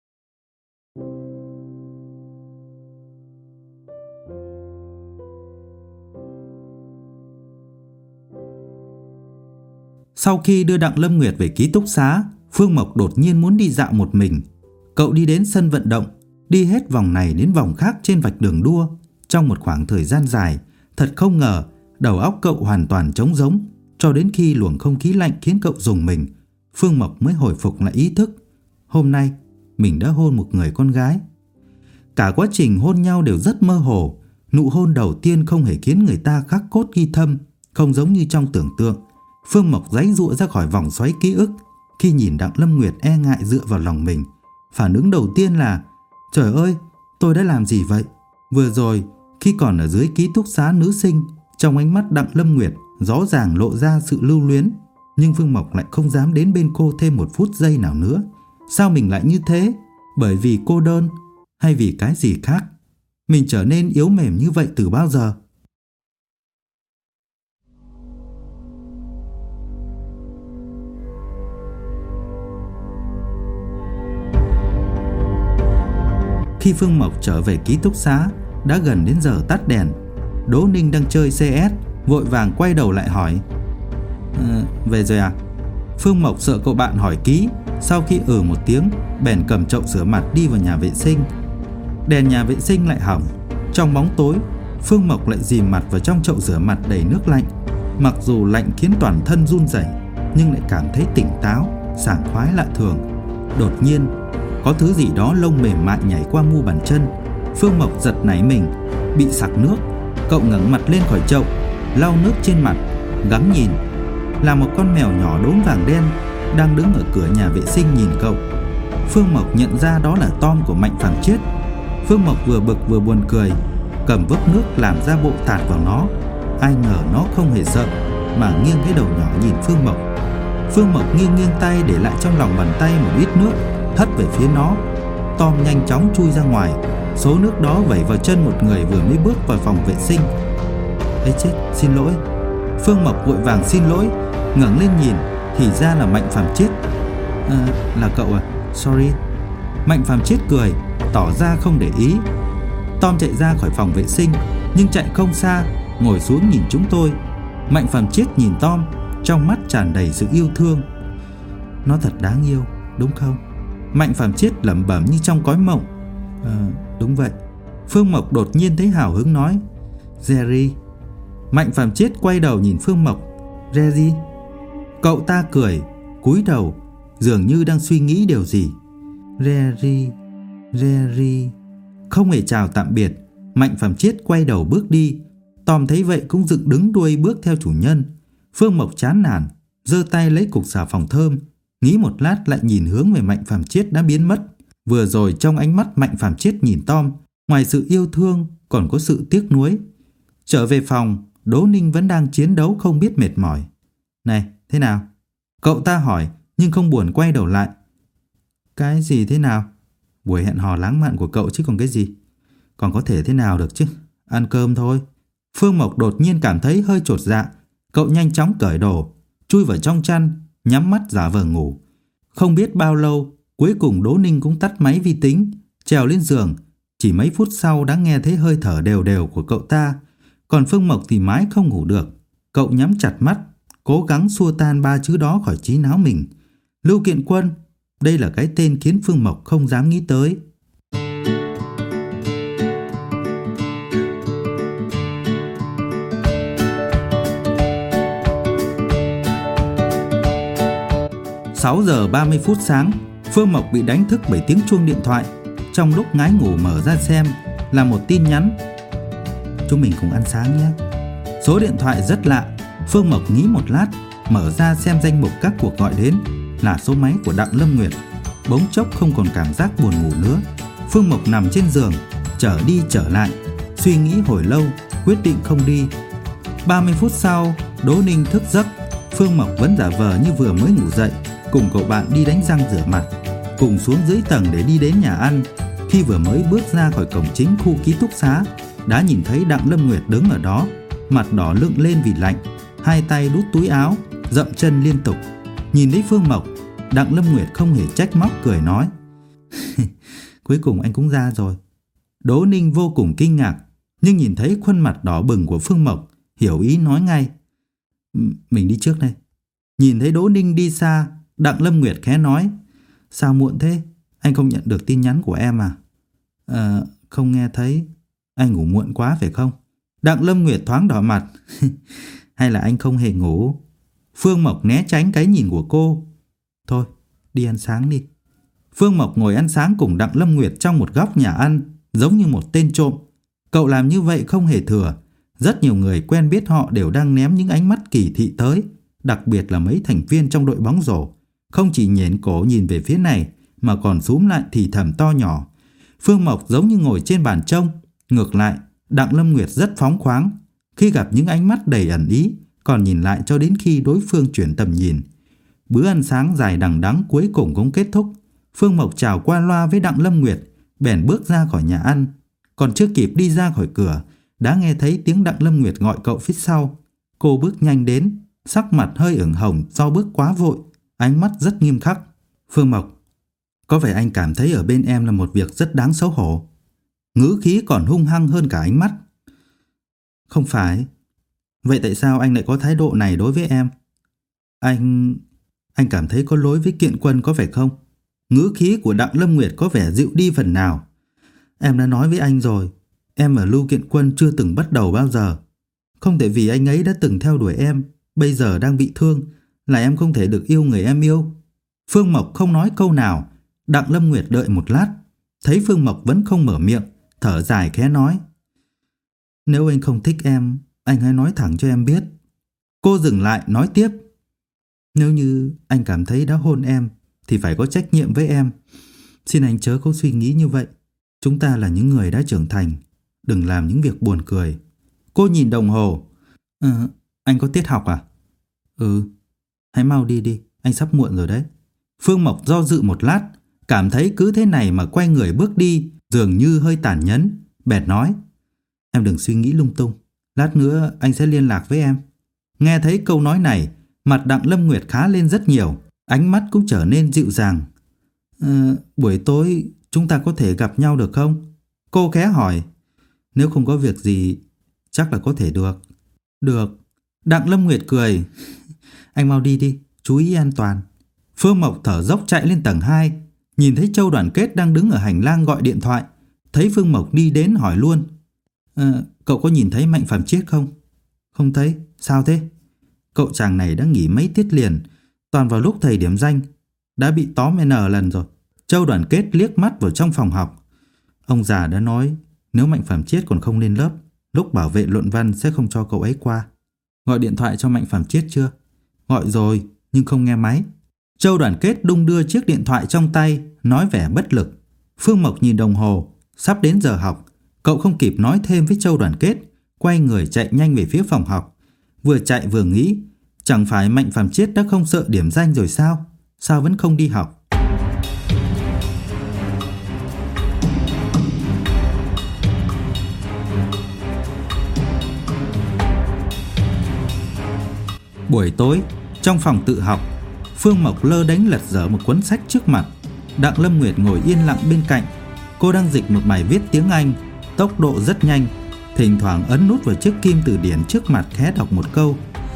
Sau khi đưa Đặng Lâm Nguyệt về ký túc xá, Phương Mộc đột nhiên muốn đi dạo một mình. Cậu đi đến sân vận động, đi hết vòng này đến vòng khác trên vạch đường đua. Trong một khoảng thời gian dài, thật không ngờ, đầu óc cậu hoàn toàn trống rỗng. Cho đến khi luồng không khí lạnh khiến cậu rùng mình, Phương Mộc mới hồi phục lại ý thức. Hôm nay, mình đã hôn một người con gái. Cả quá trình hôn nhau đều rất mơ hồ. Nụ hôn đầu tiên không hề khiến người ta khắc cốt ghi thâm, không giống như trong tưởng tượng. Phương Mộc giãy giụa ra khỏi vòng xoáy ký ức. Khi nhìn Đặng Lâm Nguyệt e ngại dựa vào lòng mình, phản ứng đầu tiên là trời ơi, tôi đã làm gì vậy? Vừa rồi, khi còn ở dưới ký túc xá nữ sinh, trong ánh mắt Đặng Lâm Nguyệt rõ ràng lộ ra sự lưu luyến. Nhưng Phương Mộc lại không dám đến bên cô thêm một phút giây nào nữa. Sao mình lại như thế? Bởi vì cô đơn hay vì cái gì khác? Mình trở nên yếu mềm như vậy từ bao giờ? Khi Phương Mộc trở về ký túc xá, đã gần đến giờ tắt đèn. Đỗ Ninh đang chơi CS, vội vàng quay đầu lại hỏi: về rồi à? Phương Mộc sợ cậu bạn hỏi kỹ, Sau khi một tiếng, bèn cầm chậu rửa mặt đi vào nhà vệ sinh. Đèn nhà vệ sinh lại hỏng. Trong bóng tối, Phương Mộc lại dìm mặt vào trong chậu rửa mặt đầy nước lạnh. Mặc dù lạnh khiến toàn thân run rẩy, nhưng lại cảm thấy tỉnh táo, sảng khoái lạ thường. Đột nhiên, có thứ gì đó lông mềm mại nhảy qua mu bàn chân. Phương Mộc giật nảy mình, bị sặc nước. Cậu ngẩng mặt lên khỏi chậu, lau nước trên mặt, gắng nhìn. Là một con mèo nhỏ đốm vàng đen đang đứng ở cửa nhà vệ sinh nhìn cậu. Phương Mộc nhận ra đó là Tom của Mạnh Phàm Chiết. Phương Mộc vừa bực vừa buồn cười, cầm vốc nước làm ra bộ tạt vào nó. Ai ngờ nó không hề sợ, mà nghiêng cái đầu nhỏ nhìn Phương Mộc. Phương Mộc nghiêng tay để lại trong lòng bàn tay một ít nước, hất về phía nó. Tom nhanh chóng chui ra ngoài. Số nước đó vẩy vào chân một người vừa mới bước vào phòng vệ sinh. Ê chết, xin lỗi. Phương Mộc vội vàng xin lỗi, ngẩng lên nhìn thì ra là Mạnh Phàm Chiết. Là cậu à? Sorry. Mạnh Phàm Chiết cười, tỏ ra không để ý. Tom chạy ra khỏi phòng vệ sinh, nhưng chạy không xa, ngồi xuống nhìn chúng tôi. Mạnh Phàm Chiết nhìn Tom, trong mắt tràn đầy sự yêu thương. Nó thật đáng yêu, đúng không? Mạnh Phàm Chiết lẩm bẩm như trong cõi mộng. Đúng vậy. Phương Mộc đột nhiên thấy hào hứng nói, Jerry. Mạnh Phàm Chiết quay đầu nhìn Phương Mộc. Jerry. Cậu ta cười, cúi đầu, dường như đang suy nghĩ điều gì. Jerry. Không hề chào tạm biệt, Mạnh Phàm Chiết quay đầu bước đi. Tom thấy vậy cũng dựng đứng đuôi bước theo chủ nhân. Phương Mộc chán nản, giơ tay lấy cục xà phòng thơm, nghĩ một lát lại nhìn hướng về Mạnh Phàm Chiết đã biến mất. Vừa rồi trong ánh mắt Mạnh Phàm Chiết nhìn Tom, ngoài sự yêu thương còn có sự tiếc nuối. Trở về phòng, Đỗ Ninh vẫn đang chiến đấu không biết mệt mỏi. Này, thế nào? Cậu ta hỏi, nhưng không buồn quay đầu lại. Cái gì thế nào? Buổi hẹn hò lãng mạn của cậu chứ còn cái gì. Còn có thể thế nào được chứ? Ăn cơm thôi. Phương Mộc đột nhiên cảm thấy hơi chột dạ. Cậu nhanh chóng cởi đồ, chui vào trong chăn, nhắm mắt giả vờ ngủ. Không biết bao lâu, cuối cùng Đỗ Ninh cũng tắt máy vi tính, trèo lên giường. Chỉ mấy phút sau đã nghe thấy hơi thở đều đều của cậu ta. Còn Phương Mộc thì mãi không ngủ được. Cậu nhắm chặt mắt, cố gắng xua tan ba chữ đó khỏi trí não mình. Lưu Kiện Quân, đây là cái tên khiến Phương Mộc không dám nghĩ tới. Sáu giờ 30 phút sáng, Phương Mộc bị đánh thức bởi tiếng chuông điện thoại. Trong lúc ngái ngủ mở ra xem, là một tin nhắn. Chúng mình cùng ăn sáng nhé. Số điện thoại rất lạ. Phương Mộc nghĩ một lát, mở ra xem danh mục các cuộc gọi đến. Là số máy của Đặng Lâm Nguyệt. Bỗng chốc không còn cảm giác buồn ngủ nữa. Phương Mộc nằm trên giường, trở đi trở lại, suy nghĩ hồi lâu, quyết định không đi. 30 phút sau, Đỗ Ninh thức giấc. Phương Mộc vẫn giả vờ như vừa mới ngủ dậy, cùng cậu bạn đi đánh răng rửa mặt, cùng xuống dưới tầng để đi đến nhà ăn. Khi vừa mới bước ra khỏi cổng chính khu ký túc xá, đã nhìn thấy Đặng Lâm Nguyệt đứng ở đó, mặt đỏ lựng lên vì lạnh, hai tay đút túi áo, dậm chân liên tục. Nhìn thấy Phương Mộc, Đặng Lâm Nguyệt không hề trách móc, cười nói, cuối cùng anh cũng ra rồi. Đỗ Ninh vô cùng kinh ngạc, nhưng nhìn thấy khuôn mặt đỏ bừng của Phương Mộc, hiểu ý nói ngay, mình đi trước đây. Nhìn thấy Đỗ Ninh đi xa, Đặng Lâm Nguyệt khẽ nói, sao muộn thế? Anh không nhận được tin nhắn của em à? Không nghe thấy. Anh ngủ muộn quá phải không? Đặng Lâm Nguyệt thoáng đỏ mặt. Hay là anh không hề ngủ? Phương Mộc né tránh cái nhìn của cô. Thôi, đi ăn sáng đi. Phương Mộc ngồi ăn sáng cùng Đặng Lâm Nguyệt trong một góc nhà ăn, giống như một tên trộm. Cậu làm như vậy không hề thừa. Rất nhiều người quen biết họ đều đang ném những ánh mắt kỳ thị tới, đặc biệt là mấy thành viên trong đội bóng rổ. Không chỉ nhến cổ nhìn về phía này, mà còn xúm lại thì thầm to nhỏ. Phương Mộc giống như ngồi trên bàn trông. Ngược lại, Đặng Lâm Nguyệt rất phóng khoáng. Khi gặp những ánh mắt đầy ẩn ý, còn nhìn lại cho đến khi đối phương chuyển tầm nhìn. Bữa ăn sáng dài đằng đẵng cuối cùng cũng kết thúc. Phương Mộc chào qua loa với Đặng Lâm Nguyệt, bèn bước ra khỏi nhà ăn. Còn chưa kịp đi ra khỏi cửa, đã nghe thấy tiếng Đặng Lâm Nguyệt gọi cậu phía sau. Cô bước nhanh đến, sắc mặt hơi ửng hồng do bước quá vội, ánh mắt rất nghiêm khắc. Phương Mộc, có vẻ anh cảm thấy ở bên em là một việc rất đáng xấu hổ. Ngữ khí còn hung hăng hơn cả ánh mắt. Không phải. Vậy tại sao anh lại có thái độ này đối với em? Anh Anh cảm thấy có lỗi với Kiện Quân có phải không? Ngữ khí của Đặng Lâm Nguyệt có vẻ dịu đi phần nào. Em đã nói với anh rồi, em và Lưu Kiện Quân chưa từng bắt đầu bao giờ. Không thể vì anh ấy đã từng theo đuổi em, bây giờ đang bị thương, là em không thể được yêu người em yêu. Phương Mộc không nói câu nào. Đặng Lâm Nguyệt đợi một lát, thấy Phương Mộc vẫn không mở miệng, thở dài khẽ nói: Nếu anh không thích em, anh hãy nói thẳng cho em biết. Cô dừng lại nói tiếp: Nếu như anh cảm thấy đã hôn em thì phải có trách nhiệm với em. Xin anh chớ có suy nghĩ như vậy. Chúng ta là những người đã trưởng thành, đừng làm những việc buồn cười. Cô nhìn đồng hồ. Anh có tiết học à? Hãy mau đi đi, anh sắp muộn rồi đấy. Phương Mộc do dự một lát, cảm thấy cứ thế này mà quay người bước đi dường như hơi tàn nhẫn, bèn nói: Em đừng suy nghĩ lung tung, lát nữa anh sẽ liên lạc với em. Nghe thấy câu nói này, mặt Đặng Lâm Nguyệt khá lên rất nhiều, ánh mắt cũng trở nên dịu dàng. Buổi tối chúng ta có thể gặp nhau được không? Cô khẽ hỏi. Nếu không có việc gì, chắc là có thể được. Được. Đặng Lâm Nguyệt cười. Anh mau đi đi, chú ý an toàn. Phương Mộc thở dốc chạy lên tầng 2, nhìn thấy Châu Đoàn Kết đang đứng ở hành lang gọi điện thoại. Thấy Phương Mộc đi đến hỏi luôn: Cậu có nhìn thấy Mạnh Phạm Chiết không? Không thấy. Sao thế? Cậu chàng này đã nghỉ mấy tiết liền, toàn vào lúc thầy điểm danh, đã bị tóm N lần rồi. Châu Đoàn Kết liếc mắt vào trong phòng học. Ông già đã nói nếu Mạnh Phạm Chiết còn không lên lớp, lúc bảo vệ luận văn sẽ không cho cậu ấy qua. Gọi điện thoại cho Mạnh Phạm Chiết chưa? Gọi rồi, nhưng không nghe máy. Châu Đoàn Kết đung đưa chiếc điện thoại trong tay, nói vẻ bất lực. Phương Mộc nhìn đồng hồ, sắp đến giờ học. Cậu không kịp nói thêm với Châu Đoàn Kết, quay người chạy nhanh về phía phòng học. Vừa chạy vừa nghĩ, chẳng phải Mạnh Phạm Chiết đã không sợ điểm danh rồi sao? Sao vẫn không đi học? Buổi tối, trong phòng tự học, Phương Mộc lơ đánh lật dở một cuốn sách trước mặt. Đặng Lâm Nguyệt ngồi yên lặng bên cạnh. Cô đang dịch một bài viết tiếng Anh, tốc độ rất nhanh, thỉnh thoảng ấn nút vào chiếc kim từ điển trước mặt khẽ đọc một câu.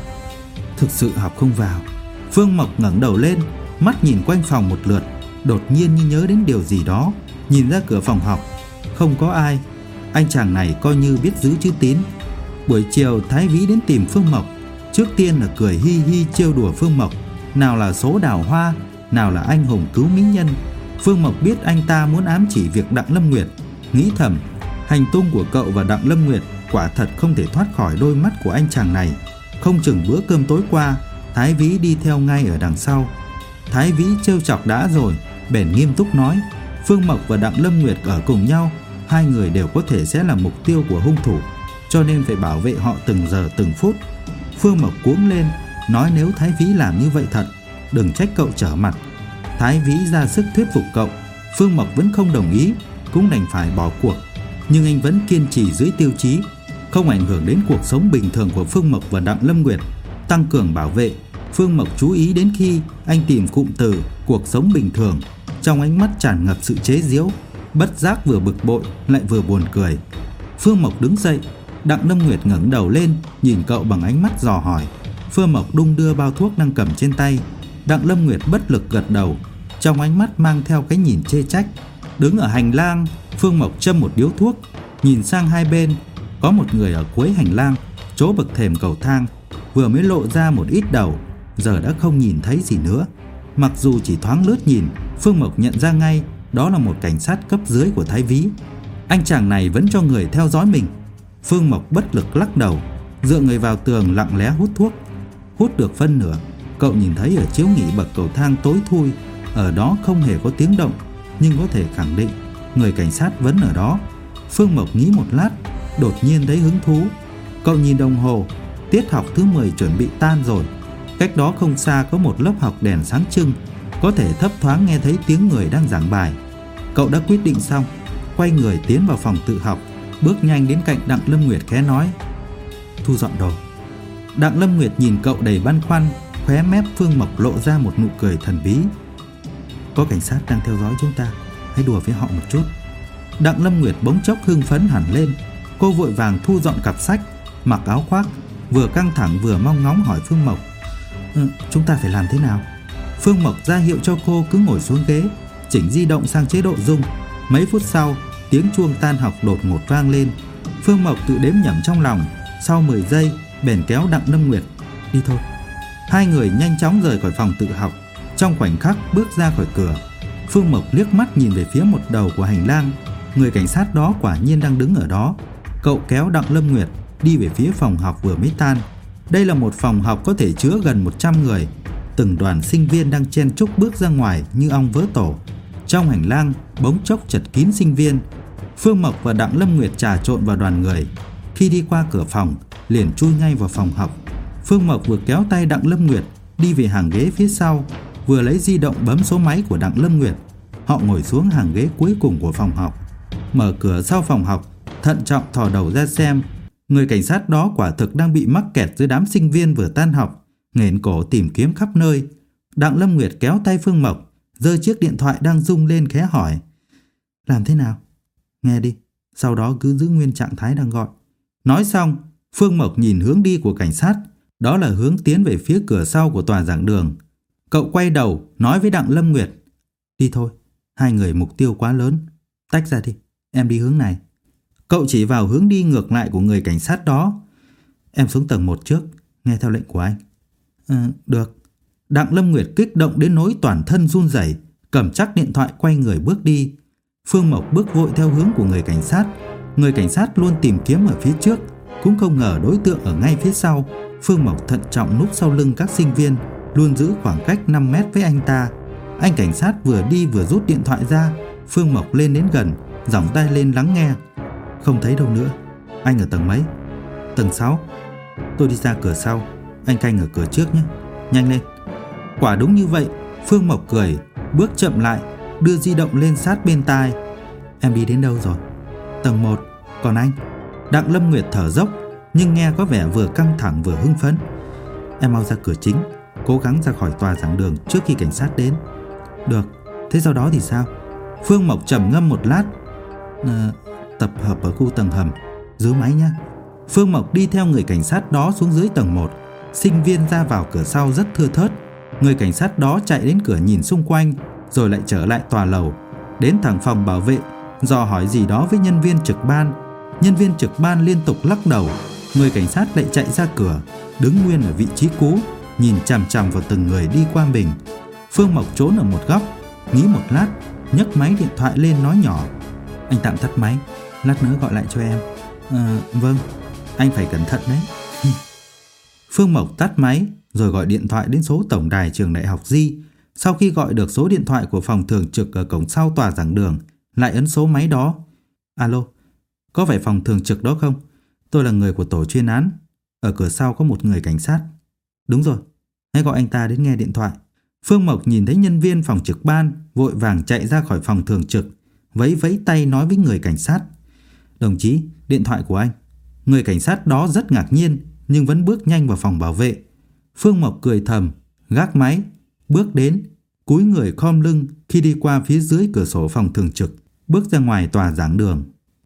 Thực sự học không vào. Phương Mộc ngẩng đầu lên, mắt nhìn quanh phòng một lượt, đột nhiên như nhớ đến điều gì đó, nhìn ra cửa phòng học. Không có ai. Anh chàng này coi như biết giữ chữ tín. Buổi chiều Thái Vĩ đến tìm Phương Mộc. Trước tiên là cười hi hi trêu đùa Phương Mộc, nào là số đào hoa, nào là anh hùng cứu mỹ nhân. Phương Mộc biết anh ta muốn ám chỉ việc Đặng Lâm Nguyệt, nghĩ thầm hành tung của cậu và Đặng Lâm Nguyệt quả thật không thể thoát khỏi đôi mắt của anh chàng này. Không chừng bữa cơm tối qua, Thái Vĩ đi theo ngay ở đằng sau. Thái Vĩ trêu chọc đã rồi, bèn nghiêm túc nói: Phương Mộc và Đặng Lâm Nguyệt ở cùng nhau, hai người đều có thể sẽ là mục tiêu của hung thủ, cho nên phải bảo vệ họ từng giờ từng phút. Phương Mộc cuống lên, nói nếu Thái Vĩ làm như vậy thật, đừng trách cậu trở mặt. Thái Vĩ ra sức thuyết phục cậu, Phương Mộc vẫn không đồng ý, cũng đành phải bỏ cuộc. Nhưng anh vẫn kiên trì dưới tiêu chí không ảnh hưởng đến cuộc sống bình thường của Phương Mộc và Đặng Lâm Nguyệt, tăng cường bảo vệ. Phương Mộc chú ý đến khi anh tìm cụm từ cuộc sống bình thường, trong ánh mắt tràn ngập sự chế giễu, bất giác vừa bực bội lại vừa buồn cười. Phương Mộc đứng dậy, Đặng Lâm Nguyệt ngẩng đầu lên, nhìn cậu bằng ánh mắt dò hỏi. Phương Mộc đung đưa bao thuốc đang cầm trên tay. Đặng Lâm Nguyệt bất lực gật đầu, trong ánh mắt mang theo cái nhìn chê trách. Đứng ở hành lang, Phương Mộc châm một điếu thuốc, nhìn sang hai bên. Có một người ở cuối hành lang, chỗ bậc thềm cầu thang, vừa mới lộ ra một ít đầu, giờ đã không nhìn thấy gì nữa. Mặc dù chỉ thoáng lướt nhìn, Phương Mộc nhận ra ngay đó là một cảnh sát cấp dưới của Thái Vĩ. Anh chàng này vẫn cho người theo dõi mình. Phương Mộc bất lực lắc đầu, dựa người vào tường lặng lẽ hút thuốc. Hút được phân nửa, cậu nhìn thấy ở chiếu nghỉ bậc cầu thang tối thui, ở đó không hề có tiếng động, nhưng có thể khẳng định người cảnh sát vẫn ở đó. Phương Mộc nghĩ một lát, đột nhiên thấy hứng thú. Cậu nhìn đồng hồ, tiết học thứ 10 chuẩn bị tan rồi. Cách đó không xa có một lớp học đèn sáng trưng, có thể thấp thoáng nghe thấy tiếng người đang giảng bài. Cậu đã quyết định xong, quay người tiến vào phòng tự học, bước nhanh đến cạnh Đặng Lâm Nguyệt khẽ nói: Thu dọn đồ. Đặng Lâm Nguyệt nhìn cậu đầy băn khoăn, khóe mép Phương Mộc lộ ra một nụ cười thần bí. Có cảnh sát đang theo dõi chúng ta, hãy đùa với họ một chút. Đặng Lâm Nguyệt bỗng chốc hưng phấn hẳn lên. Cô vội vàng thu dọn cặp sách, mặc áo khoác, vừa căng thẳng vừa mong ngóng hỏi Phương Mộc: Chúng ta phải làm thế nào? Phương Mộc ra hiệu cho cô cứ ngồi xuống ghế, chỉnh di động sang chế độ rung. Mấy phút sau, tiếng chuông tan học đột ngột vang lên. Phương Mộc tự đếm nhẩm trong lòng, sau 10 giây bèn kéo Đặng Lâm Nguyệt. Đi thôi. Hai người nhanh chóng rời khỏi phòng tự học. Trong khoảnh khắc bước ra khỏi cửa, Phương Mộc liếc mắt nhìn về phía một đầu của hành lang. Người cảnh sát đó quả nhiên đang đứng ở đó. Cậu kéo Đặng Lâm Nguyệt đi về phía phòng học vừa mới tan. Đây là một phòng học có thể chứa gần 100 người. Từng đoàn sinh viên đang chen chúc bước ra ngoài như ong vỡ tổ. Trong hành lang bỗng chốc chật kín sinh viên. Phương Mộc và Đặng Lâm Nguyệt trà trộn vào đoàn người. Khi đi qua cửa phòng, liền chui ngay vào phòng học. Phương Mộc vừa kéo tay Đặng Lâm Nguyệt đi về hàng ghế phía sau, vừa lấy di động bấm số máy của Đặng Lâm Nguyệt. Họ ngồi xuống hàng ghế cuối cùng của phòng học, mở cửa sau phòng học, thận trọng thò đầu ra xem. Người cảnh sát đó quả thực đang bị mắc kẹt giữa đám sinh viên vừa tan học, nghển cổ tìm kiếm khắp nơi. Đặng Lâm Nguyệt kéo tay Phương Mộc, giơ chiếc điện thoại đang rung lên khẽ hỏi: làm thế nào? Nghe đi, sau đó cứ giữ nguyên trạng thái đang gọi. Nói xong, Phương Mộc nhìn hướng đi của cảnh sát, đó là hướng tiến về phía cửa sau của tòa giảng đường. Cậu quay đầu nói với Đặng Lâm Nguyệt: đi thôi, hai người mục tiêu quá lớn, tách ra đi, em đi hướng này. Cậu chỉ vào hướng đi ngược lại của người cảnh sát đó. Em xuống tầng 1 trước, nghe theo lệnh của anh. Được. Đặng Lâm Nguyệt kích động đến nỗi toàn thân run rẩy, cầm chắc điện thoại quay người bước đi. Phương Mộc bước vội theo hướng của người cảnh sát. Người cảnh sát luôn tìm kiếm ở phía trước, cũng không ngờ đối tượng ở ngay phía sau. Phương Mộc thận trọng núp sau lưng các sinh viên, luôn giữ khoảng cách 5 mét với anh ta. Anh cảnh sát vừa đi vừa rút điện thoại ra. Phương Mộc lên đến gần, giỏng tai lên lắng nghe. Không thấy đâu nữa. Anh ở tầng mấy? Tầng 6. Tôi đi ra cửa sau, anh canh ở cửa trước nhé. Nhanh lên. Quả đúng như vậy. Phương Mộc cười, bước chậm lại, đưa di động lên sát bên tai. Em đi đến đâu rồi? Tầng 1. Còn anh? Đặng Lâm Nguyệt thở dốc, nhưng nghe có vẻ vừa căng thẳng vừa hưng phấn. Em mau ra cửa chính, cố gắng ra khỏi tòa giảng đường trước khi cảnh sát đến. Được. Thế sau đó thì sao? Phương Mộc trầm ngâm một lát. Tập hợp ở khu tầng hầm, giữ máy nhé. Phương Mộc đi theo người cảnh sát đó xuống dưới tầng 1. Sinh viên ra vào cửa sau rất thưa thớt. Người cảnh sát đó chạy đến cửa nhìn xung quanh, rồi lại trở lại tòa lầu, đến thẳng phòng bảo vệ, dò hỏi gì đó với nhân viên trực ban. Nhân viên trực ban liên tục lắc đầu. Người cảnh sát lại chạy ra cửa, đứng nguyên ở vị trí cũ, nhìn chằm chằm vào từng người đi qua mình. Phương Mộc trốn ở một góc, nghĩ một lát, nhấc máy điện thoại lên nói nhỏ: Anh tạm tắt máy, lát nữa gọi lại cho em. Vâng, anh phải cẩn thận đấy. Phương Mộc tắt máy rồi gọi điện thoại đến số tổng đài trường đại học Di. Sau khi gọi được số điện thoại của phòng thường trực ở cổng sau tòa giảng đường, lại ấn số máy đó. Alo, có phải phòng thường trực đó không? Tôi là người của tổ chuyên án. Ở cửa sau có một người cảnh sát. Đúng rồi, hãy gọi anh ta đến nghe điện thoại. Phương Mộc nhìn thấy nhân viên phòng trực ban vội vàng chạy ra khỏi phòng thường trực, vẫy vẫy tay nói với người cảnh sát: Đồng chí, điện thoại của anh. Người cảnh sát đó rất ngạc nhiên, nhưng vẫn bước nhanh vào phòng bảo vệ. Phương Mộc cười thầm, gác máy, bước đến, cúi người khom lưng khi đi qua phía dưới cửa sổ phòng thường trực, bước ra ngoài tòa giảng đường.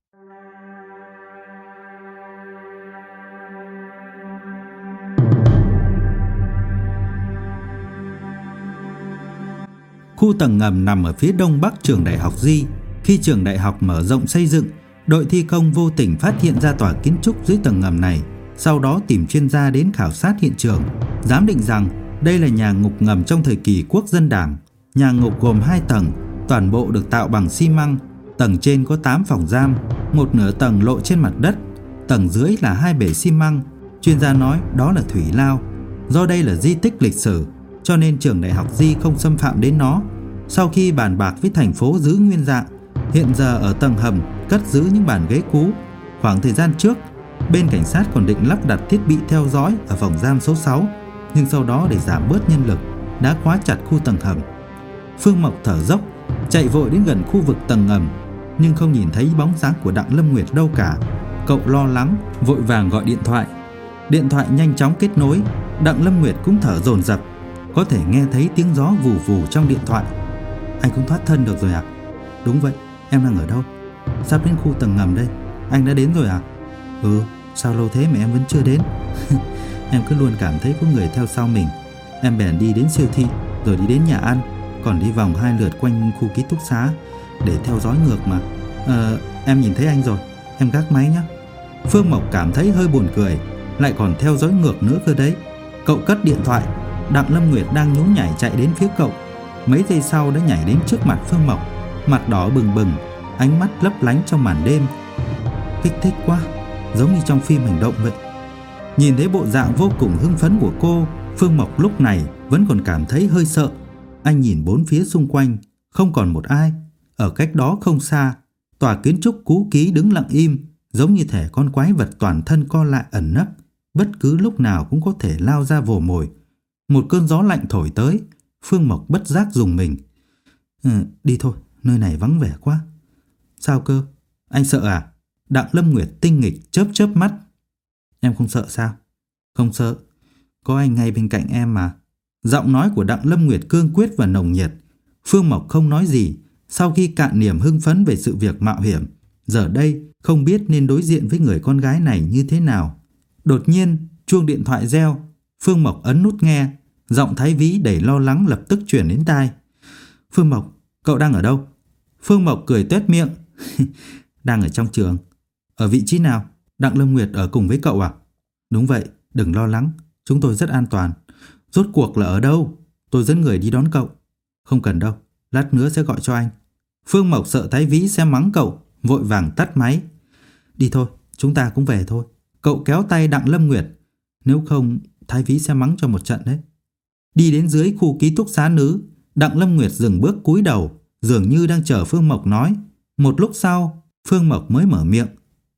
Khu tầng ngầm nằm ở phía đông bắc trường đại học Di. Khi trường đại học mở rộng xây dựng, đội thi công vô tình phát hiện ra tòa kiến trúc dưới tầng ngầm này. Sau đó tìm chuyên gia đến khảo sát hiện trường, giám định rằng đây là nhà ngục ngầm trong thời kỳ quốc dân đảng. Nhà ngục gồm 2 tầng, toàn bộ được tạo bằng xi măng. Tầng trên có 8 phòng giam, một nửa tầng lộ trên mặt đất. Tầng dưới là 2 bể xi măng. Chuyên gia nói đó là thủy lao. Do đây là di tích lịch sử, cho nên trường đại học Di không xâm phạm đến nó. Sau khi bàn bạc với thành phố giữ nguyên dạng, hiện giờ ở tầng hầm cất giữ những bàn ghế cũ. Khoảng thời gian trước, bên cảnh sát còn định lắp đặt thiết bị theo dõi ở phòng giam số 6, nhưng sau đó để giảm bớt nhân lực, đã khóa chặt khu tầng hầm. Phương Mộc thở dốc, chạy vội đến gần khu vực tầng ngầm, nhưng không nhìn thấy bóng dáng của Đặng Lâm Nguyệt đâu cả. Cậu lo lắng, vội vàng gọi điện thoại. Điện thoại nhanh chóng kết nối, Đặng Lâm Nguyệt cũng thở dồn dập, có thể nghe thấy tiếng gió vù vù trong điện thoại. Anh cũng thoát thân được rồi à? Đúng vậy, em đang ở đâu? Sắp đến khu tầng ngầm đây. Anh đã đến rồi à? Ừ, sao lâu thế mà em vẫn chưa đến? Em cứ luôn cảm thấy có người theo sau mình. Em bèn đi đến siêu thị, rồi đi đến nhà ăn, còn đi vòng 2 lượt quanh khu ký túc xá để theo dõi ngược mà. Em nhìn thấy anh rồi, em gác máy nhé. Phương Mộc cảm thấy hơi buồn cười, lại còn theo dõi ngược nữa cơ đấy. Cậu cất điện thoại. Đặng Lâm Nguyệt đang nhún nhảy chạy đến phía cậu. Mấy giây sau đã nhảy đến trước mặt Phương Mộc, mặt đỏ bừng bừng, ánh mắt lấp lánh trong màn đêm. Kích thích quá, giống như trong phim hành động vậy. Nhìn thấy bộ dạng vô cùng hưng phấn của cô, Phương Mộc lúc này vẫn còn cảm thấy hơi sợ. Anh nhìn bốn phía xung quanh, không còn một ai. Ở cách đó không xa, tòa kiến trúc cũ kỹ đứng lặng im, giống như thể con quái vật toàn thân co lại ẩn nấp, bất cứ lúc nào cũng có thể lao ra vồ mồi. Một cơn gió lạnh thổi tới, Phương Mộc bất giác rùng mình. Đi thôi, nơi này vắng vẻ quá. Sao cơ? Anh sợ à? Đặng Lâm Nguyệt tinh nghịch chớp chớp mắt. Em không sợ sao? Không sợ, có anh ngay bên cạnh em mà. Giọng nói của Đặng Lâm Nguyệt cương quyết và nồng nhiệt. Phương Mộc không nói gì. Sau khi cạn niềm hưng phấn về sự việc mạo hiểm, giờ đây không biết nên đối diện với người con gái này như thế nào. Đột nhiên chuông điện thoại reo. Phương Mộc ấn nút nghe. Giọng Thái Vĩ đầy lo lắng lập tức truyền đến tai. Phương Mộc, cậu đang ở đâu? Phương Mộc cười tuét miệng. Đang ở trong trường. Ở vị trí nào? Đặng Lâm Nguyệt ở cùng với cậu à? Đúng vậy, đừng lo lắng, chúng tôi rất an toàn. Rốt cuộc là ở đâu? Tôi dẫn người đi đón cậu. Không cần đâu, lát nữa sẽ gọi cho anh. Phương Mộc sợ Thái Vĩ sẽ mắng cậu, vội vàng tắt máy. Đi thôi, chúng ta cũng về thôi. Cậu kéo tay Đặng Lâm Nguyệt. Nếu không, Thái Vĩ sẽ mắng cho một trận đấy. Đi đến dưới khu ký túc xá nữ, Đặng Lâm Nguyệt dừng bước cúi đầu, dường như đang chờ Phương Mộc nói. Một lúc sau, Phương Mộc mới mở miệng.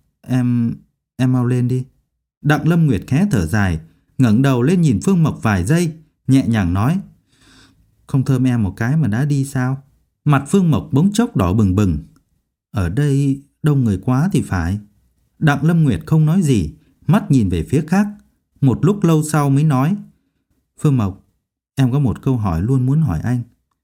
Em mau lên đi. Đặng Lâm Nguyệt khẽ thở dài, ngẩng đầu lên nhìn Phương Mộc vài giây, nhẹ nhàng nói. Không thơm em một cái mà đã đi sao? Mặt Phương Mộc bỗng chốc đỏ bừng bừng. Ở đây đông người quá thì phải. Đặng Lâm Nguyệt không nói gì, mắt nhìn về phía khác. Một lúc lâu sau mới nói. Phương Mộc, em có một câu hỏi luôn muốn hỏi anh.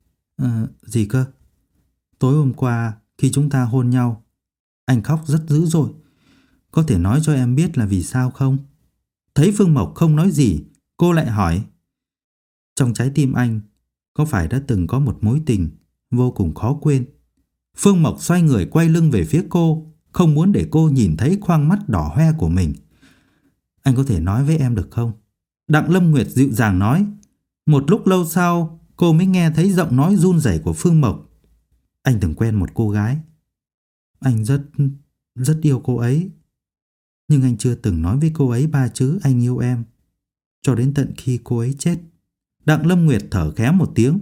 Gì cơ? Tối hôm qua khi chúng ta hôn nhau, anh khóc rất dữ dội. Có thể nói cho em biết là vì sao không? Thấy Phương Mộc không nói gì, cô lại hỏi. Trong trái tim anh có phải đã từng có một mối tình vô cùng khó quên? Phương Mộc xoay người quay lưng về phía cô, không muốn để cô nhìn thấy khoang mắt đỏ hoe của mình. Anh có thể nói với em được không? Đặng Lâm Nguyệt dịu dàng nói. Một lúc lâu sau, cô mới nghe thấy giọng nói run rẩy của Phương Mộc. Anh từng quen một cô gái. Anh rất yêu cô ấy. Nhưng anh chưa từng nói với cô ấy 3 chữ anh yêu em, cho đến tận khi cô ấy chết. Đặng Lâm Nguyệt thở khẽ một tiếng.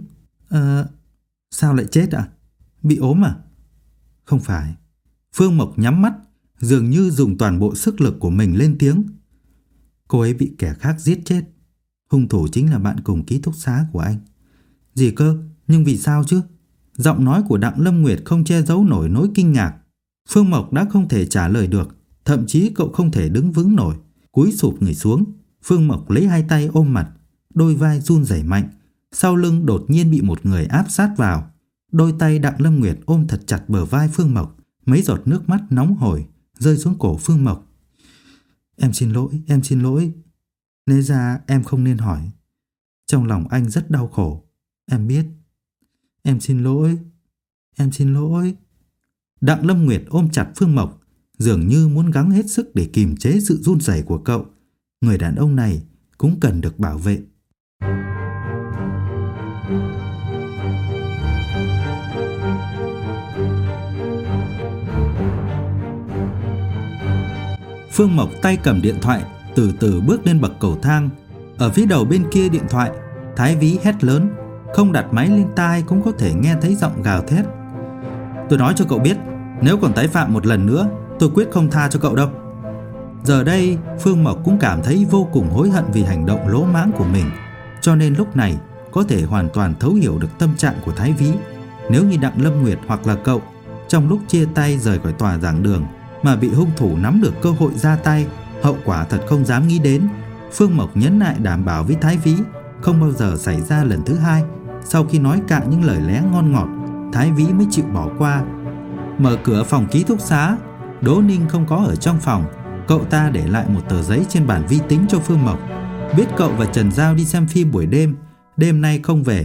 Sao lại chết ạ? Bị ốm à? Không phải. Phương Mộc nhắm mắt, dường như dùng toàn bộ sức lực của mình lên tiếng. Cô ấy bị kẻ khác giết chết. Hung thủ chính là bạn cùng ký túc xá của anh. Gì cơ? Nhưng vì sao chứ? Giọng nói của Đặng Lâm Nguyệt không che giấu nổi nỗi kinh ngạc. Phương Mộc đã không thể trả lời được. Thậm chí cậu không thể đứng vững nổi. Cúi sụp người xuống. Phương Mộc lấy hai tay ôm mặt, đôi vai run rẩy mạnh. Sau lưng đột nhiên bị một người áp sát vào. Đôi tay Đặng Lâm Nguyệt ôm thật chặt bờ vai Phương Mộc. Mấy giọt nước mắt nóng hổi rơi xuống cổ Phương Mộc. Em xin lỗi. Lẽ ra em không nên hỏi. Trong lòng anh rất đau khổ. Em biết. Em xin lỗi. Đặng Lâm Nguyệt ôm chặt Phương Mộc, dường như muốn gắng hết sức để kìm chế sự run rẩy của cậu. Người đàn ông này cũng cần được bảo vệ. Phương Mộc tay cầm điện thoại, từ từ bước lên bậc cầu thang. Ở phía đầu bên kia điện thoại, Thái Vĩ hét lớn, không đặt máy lên tai cũng có thể nghe thấy giọng gào thét. Tôi nói cho cậu biết, nếu còn tái phạm một lần nữa, tôi quyết không tha cho cậu đâu. Giờ đây, Phương Mộc cũng cảm thấy vô cùng hối hận vì hành động lỗ mãng của mình, cho nên lúc này có thể hoàn toàn thấu hiểu được tâm trạng của Thái Vĩ. Nếu như Đặng Lâm Nguyệt hoặc là cậu trong lúc chia tay rời khỏi tòa giảng đường mà bị hung thủ nắm được cơ hội ra tay, hậu quả thật không dám nghĩ đến. Phương Mộc nhấn lại đảm bảo với Thái Vĩ không bao giờ xảy ra lần thứ hai. Sau khi nói cạn những lời lẽ ngon ngọt, Thái Vĩ mới chịu bỏ qua. Mở cửa phòng ký túc xá, Đỗ Ninh không có ở trong phòng. Cậu ta để lại một tờ giấy trên bàn vi tính cho Phương Mộc. Biết cậu và Trần Giao đi xem phim buổi đêm, đêm nay không về,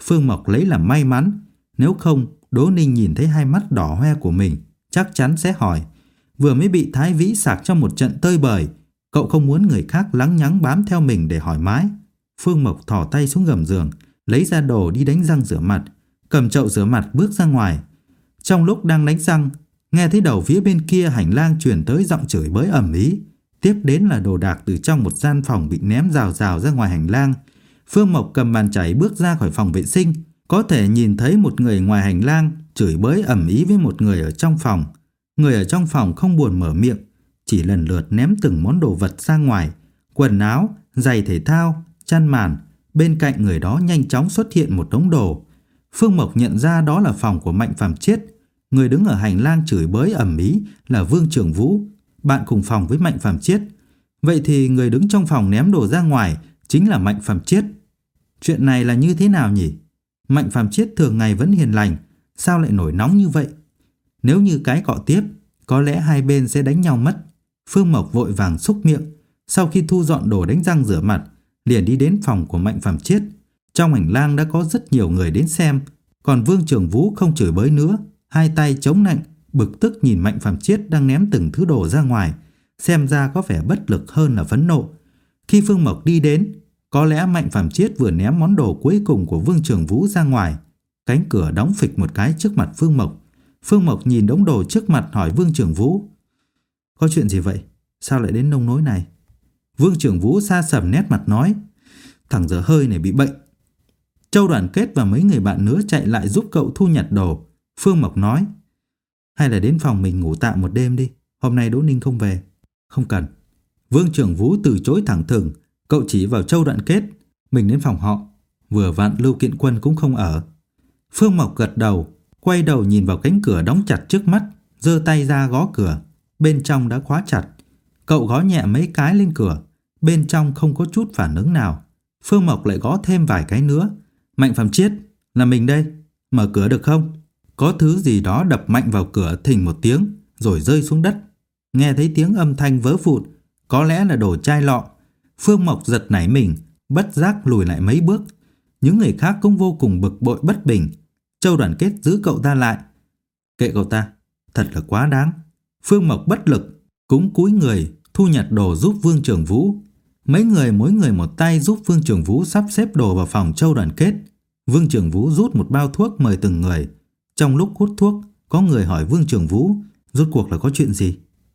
Phương Mộc lấy làm may mắn. Nếu không, Đỗ Ninh nhìn thấy hai mắt đỏ hoe của mình, chắc chắn sẽ hỏi. Vừa mới bị Thái Vĩ sạc trong một trận tơi bời, cậu không muốn người khác lắng nhắng bám theo mình để hỏi mãi. Phương Mộc thò tay xuống gầm giường, lấy ra đồ đi đánh răng rửa mặt, cầm chậu rửa mặt bước ra ngoài. Trong lúc đang đánh răng, nghe thấy đầu phía bên kia hành lang truyền tới giọng chửi bới ầm ĩ. Tiếp đến là đồ đạc từ trong một gian phòng bị ném rào rào ra ngoài hành lang. Phương Mộc cầm bàn chải bước ra khỏi phòng vệ sinh, có thể nhìn thấy một người ngoài hành lang chửi bới ầm ĩ với một người ở trong phòng. Người ở trong phòng không buồn mở miệng, chỉ lần lượt ném từng món đồ vật ra ngoài, quần áo, giày thể thao, chăn màn. Bên cạnh người đó nhanh chóng xuất hiện một đống đồ. Phương Mộc nhận ra đó là phòng của Mạnh Phàm Chiết. Người đứng ở hành lang chửi bới ầm ĩ là Vương Trường Vũ, bạn cùng phòng với Mạnh Phàm Chiết. Vậy thì người đứng trong phòng ném đồ ra ngoài chính là Mạnh Phàm Chiết. Chuyện này là như thế nào nhỉ? Mạnh Phàm Chiết thường ngày vẫn hiền lành, sao lại nổi nóng như vậy? Nếu như cái cọ tiếp, có lẽ hai bên sẽ đánh nhau mất. Phương Mộc vội vàng xúc miệng. Sau khi thu dọn đồ đánh răng rửa mặt, liền đi đến phòng của Mạnh Phàm Chiết. Trong hành lang đã có rất nhiều người đến xem, còn Vương Trường Vũ không chửi bới nữa, hai tay chống nạnh, bực tức nhìn Mạnh Phàm Chiết đang ném từng thứ đồ ra ngoài, xem ra có vẻ bất lực hơn là phẫn nộ. Khi Phương Mộc đi đến, có lẽ Mạnh Phàm Chiết vừa ném món đồ cuối cùng của Vương Trường Vũ ra ngoài. Cánh cửa đóng phịch một cái trước mặt Phương Mộc. Phương Mộc nhìn đống đồ trước mặt hỏi Vương Trường Vũ: Có chuyện gì vậy? Sao lại đến nông nỗi này? Vương Trường Vũ sa sầm nét mặt nói: Thằng dở hơi này bị bệnh. Châu Đoàn Kết và mấy người bạn nữa chạy lại giúp cậu thu nhặt đồ. Phương Mộc nói: Hay là đến phòng mình ngủ tạm một đêm đi, hôm nay Đỗ Ninh không về. Không cần. Vương Trường Vũ từ chối thẳng thừng. Cậu chỉ vào Châu Đoàn Kết: Mình đến phòng họ, vừa vặn Lưu Kiện Quân cũng không ở. Phương Mộc gật đầu, quay đầu nhìn vào cánh cửa đóng chặt trước mắt, giơ tay ra gõ cửa. Bên trong đã khóa chặt. Cậu gõ nhẹ mấy cái lên cửa, bên trong không có chút phản ứng nào. Phương Mộc lại gõ thêm vài cái nữa. Mạnh Phàm Chiết, là mình đây, mở cửa được không? Có thứ gì đó đập mạnh vào cửa thình một tiếng, rồi rơi xuống đất. Nghe thấy tiếng âm thanh vỡ vụn, có lẽ là đồ chai lọ. Phương Mộc giật nảy mình, bất giác lùi lại mấy bước. Những người khác cũng vô cùng bực bội bất bình. Châu Đoàn Kết giữ cậu ta lại: Kệ cậu ta, thật là quá đáng. Phương Mộc bất lực, cũng cúi người thu nhặt đồ giúp Vương Trường Vũ. Mấy người mỗi người một tay giúp Vương Trường Vũ sắp xếp đồ vào phòng Châu Đoàn Kết. Vương Trường Vũ rút một bao thuốc mời từng người. Trong lúc hút thuốc, có người hỏi Vương Trường Vũ rốt cuộc là có chuyện gì.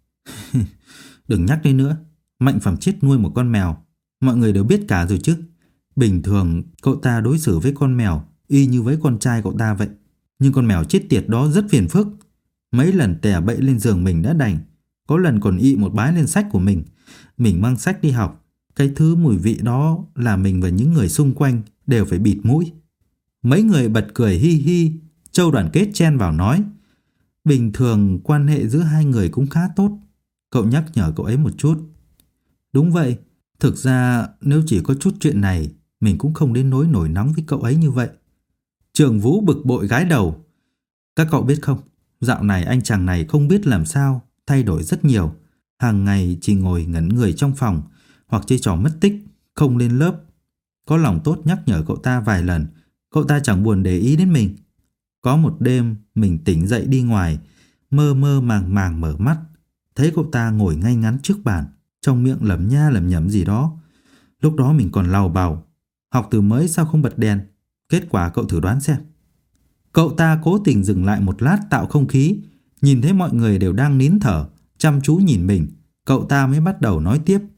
Đừng nhắc đến nữa. Mạnh Phàm Chiết nuôi một con mèo, mọi người đều biết cả rồi chứ. Bình thường cậu ta đối xử với con mèo y như với con trai cậu ta vậy. Nhưng con mèo chết tiệt đó rất phiền phức. Mấy lần tè bậy lên giường mình đã đành, có lần còn ị một bái lên sách của mình. Mình mang sách đi học, cái thứ mùi vị đó là mình và những người xung quanh đều phải bịt mũi. Mấy người bật cười hi hi. Châu Đoàn Kết chen vào nói: Bình thường quan hệ giữa hai người cũng khá tốt, cậu nhắc nhở cậu ấy một chút. Đúng vậy, thực ra nếu chỉ có chút chuyện này, mình cũng không đến nỗi nổi nóng với cậu ấy như vậy. Trường Vũ bực bội gái đầu: Các cậu biết không, dạo này anh chàng này không biết làm sao, thay đổi rất nhiều. Hàng ngày chỉ ngồi ngẩn người trong phòng, hoặc chơi trò mất tích, không lên lớp. Có lòng tốt nhắc nhở cậu ta vài lần, cậu ta chẳng buồn để ý đến mình. Có một đêm mình tỉnh dậy đi ngoài, mơ mơ màng màng mở mắt, thấy cậu ta ngồi ngay ngắn trước bàn, trong miệng lẩm nha lẩm nhẩm gì đó. Lúc đó mình còn làu bàu: Học từ mới sao không bật đèn? Kết quả cậu thử đoán xem. Cậu ta cố tình dừng lại một lát tạo không khí, nhìn thấy mọi người đều đang nín thở, chăm chú nhìn mình, cậu ta mới bắt đầu nói tiếp.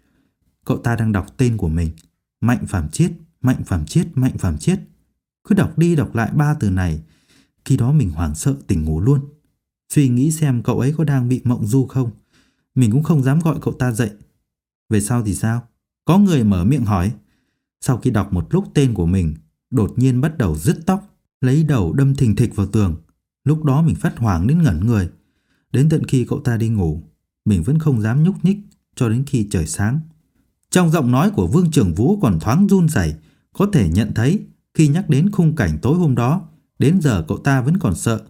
Cậu ta đang đọc tên của mình: Mạnh Phàm Chiết, Mạnh Phàm Chiết, Mạnh Phàm Chiết. Cứ đọc đi đọc lại 3 từ này. Khi đó mình hoảng sợ tỉnh ngủ luôn, suy nghĩ xem cậu ấy có đang bị mộng du không. Mình cũng không dám gọi cậu ta dậy. Về sau thì sao? Có người mở miệng hỏi. Sau khi đọc một lúc tên của mình, đột nhiên bắt đầu rứt tóc, lấy đầu đâm thình thịch vào tường. Lúc đó mình phát hoảng đến ngẩn người. Đến tận khi cậu ta đi ngủ, mình vẫn không dám nhúc nhích cho đến khi trời sáng. Trong giọng nói của Vương Trường Vũ còn thoáng run rẩy, có thể nhận thấy khi nhắc đến khung cảnh tối hôm đó, đến giờ cậu ta vẫn còn sợ.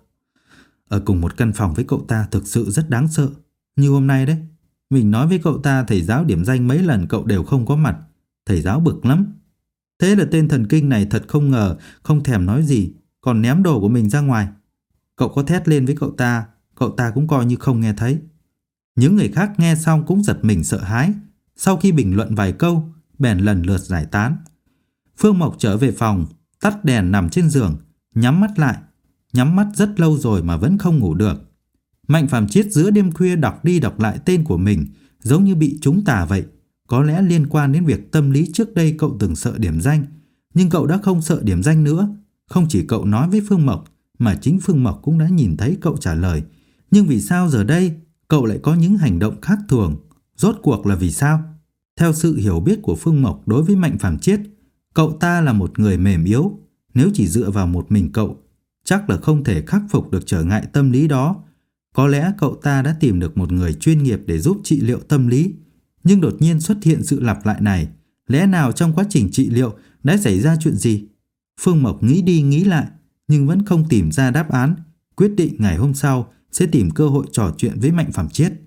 Ở cùng một căn phòng với cậu ta thực sự rất đáng sợ. Như hôm nay đấy, mình nói với cậu ta thầy giáo điểm danh mấy lần cậu đều không có mặt. Thầy giáo bực lắm. Thế là tên thần kinh này thật không ngờ, không thèm nói gì, còn ném đồ của mình ra ngoài. Cậu có thét lên với cậu ta cũng coi như không nghe thấy. Những người khác nghe xong cũng giật mình sợ hãi. Sau khi bình luận vài câu, bèn lần lượt giải tán. Phương Mộc trở về phòng, tắt đèn nằm trên giường, nhắm mắt lại. Nhắm mắt rất lâu rồi mà vẫn không ngủ được. Mạnh Phạm Chiết giữa đêm khuya đọc đi đọc lại tên của mình, giống như bị trúng tà vậy. Có lẽ liên quan đến việc tâm lý trước đây cậu từng sợ điểm danh, nhưng cậu đã không sợ điểm danh nữa. Không chỉ cậu nói với Phương Mộc, mà chính Phương Mộc cũng đã nhìn thấy cậu trả lời. Nhưng vì sao giờ đây cậu lại có những hành động khác thường? Rốt cuộc là vì sao? Theo sự hiểu biết của Phương Mộc đối với Mạnh Phạm Chiết, cậu ta là một người mềm yếu. Nếu chỉ dựa vào một mình cậu, chắc là không thể khắc phục được trở ngại tâm lý đó. Có lẽ cậu ta đã tìm được một người chuyên nghiệp để giúp trị liệu tâm lý. Nhưng đột nhiên xuất hiện sự lặp lại này. Lẽ nào trong quá trình trị liệu đã xảy ra chuyện gì? Phương Mộc nghĩ đi nghĩ lại, nhưng vẫn không tìm ra đáp án. Quyết định ngày hôm sau sẽ tìm cơ hội trò chuyện với Mạnh Phạm Chiết.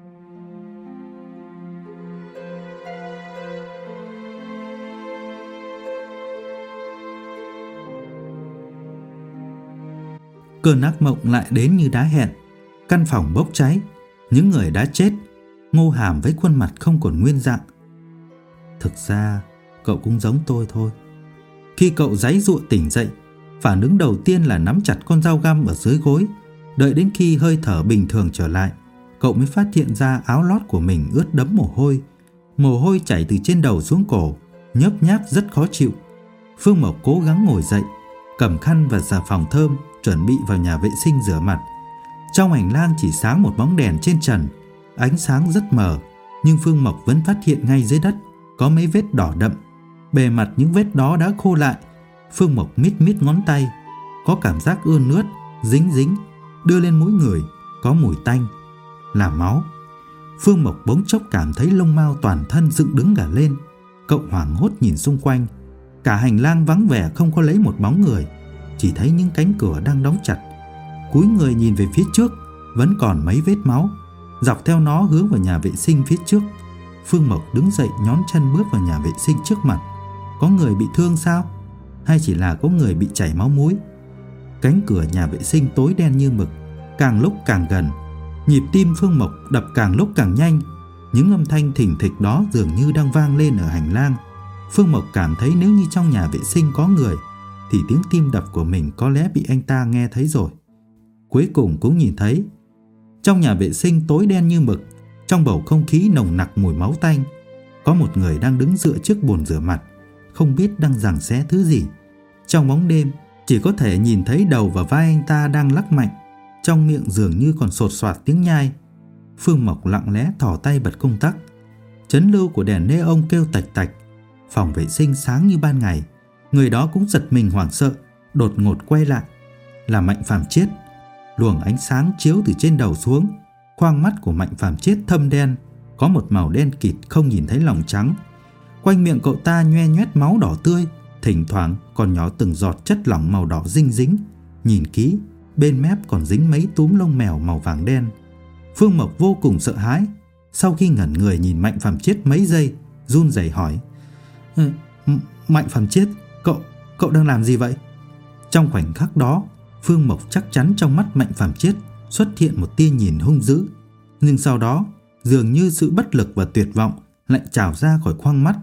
Cơn ác mộng lại đến như đã hẹn. Căn phòng bốc cháy, những người đã chết, Ngô Hàm với khuôn mặt không còn nguyên dạng. Thực ra cậu cũng giống tôi thôi. Khi cậu giãy giụa tỉnh dậy, phản ứng đầu tiên là nắm chặt con dao găm ở dưới gối. Đợi đến khi hơi thở bình thường trở lại, cậu mới phát hiện ra áo lót của mình ướt đẫm mồ hôi. Mồ hôi chảy từ trên đầu xuống cổ, nhớp nháp rất khó chịu. Phương Mộc cố gắng ngồi dậy, cầm khăn và xà phòng thơm, chuẩn bị vào nhà vệ sinh rửa mặt. Trong hành lang chỉ sáng một bóng đèn trên trần, ánh sáng rất mờ, nhưng Phương Mộc vẫn phát hiện ngay dưới đất có mấy vết đỏ đậm. Bề mặt những vết đó đã khô lại. Phương Mộc mít mít ngón tay, có cảm giác ươn ướt, dính dính. Đưa lên mũi người, có mùi tanh, là máu. Phương Mộc bỗng chốc cảm thấy lông mao toàn thân dựng đứng cả lên. Cậu hoảng hốt nhìn xung quanh. Cả hành lang vắng vẻ không có lấy một bóng người, chỉ thấy những cánh cửa đang đóng chặt. Cúi người nhìn về phía trước, vẫn còn mấy vết máu. Dọc theo nó hướng vào nhà vệ sinh phía trước. Phương Mộc đứng dậy nhón chân bước vào nhà vệ sinh trước mặt. Có người bị thương sao? Hay chỉ là có người bị chảy máu mũi? Cánh cửa nhà vệ sinh tối đen như mực, càng lúc càng gần. Nhịp tim Phương Mộc đập càng lúc càng nhanh. Những âm thanh thình thịch đó dường như đang vang lên ở hành lang. Phương Mộc cảm thấy nếu như trong nhà vệ sinh có người, thì tiếng tim đập của mình có lẽ bị anh ta nghe thấy rồi. Cuối cùng cũng nhìn thấy. Trong nhà vệ sinh tối đen như mực, trong bầu không khí nồng nặc mùi máu tanh, có một người đang đứng dựa trước bồn rửa mặt, không biết đang giằng xé thứ gì. Trong bóng đêm, chỉ có thể nhìn thấy đầu và vai anh ta đang lắc mạnh, trong miệng dường như còn sột soạt tiếng nhai. Phương Mộc lặng lẽ thò tay bật công tắc. Chấn lưu của đèn neon kêu tạch tạch. Phòng vệ sinh sáng như ban ngày. Người đó cũng giật mình hoảng sợ, đột ngột quay lại. Là Mạnh Phạm Chiết. Luồng ánh sáng chiếu từ trên đầu xuống. Khoang mắt của Mạnh Phạm Chiết thâm đen, có một màu đen kịt không nhìn thấy lòng trắng. Quanh miệng cậu ta nhoe nhoét máu đỏ tươi, thỉnh thoảng còn nhỏ từng giọt chất lỏng màu đỏ dinh dính. Nhìn kỹ, bên mép còn dính mấy túm lông mèo màu vàng đen. Phương Mộc vô cùng sợ hãi. Sau khi ngẩn người nhìn Mạnh Phạm Chiết mấy giây, run rẩy hỏi: Mạnh Phạm Chiết, cậu đang làm gì vậy? Trong khoảnh khắc đó, Phương Mộc chắc chắn trong mắt Mạnh Phạm Chiết xuất hiện một tia nhìn hung dữ. Nhưng sau đó, dường như sự bất lực và tuyệt vọng lại trào ra khỏi khoang mắt.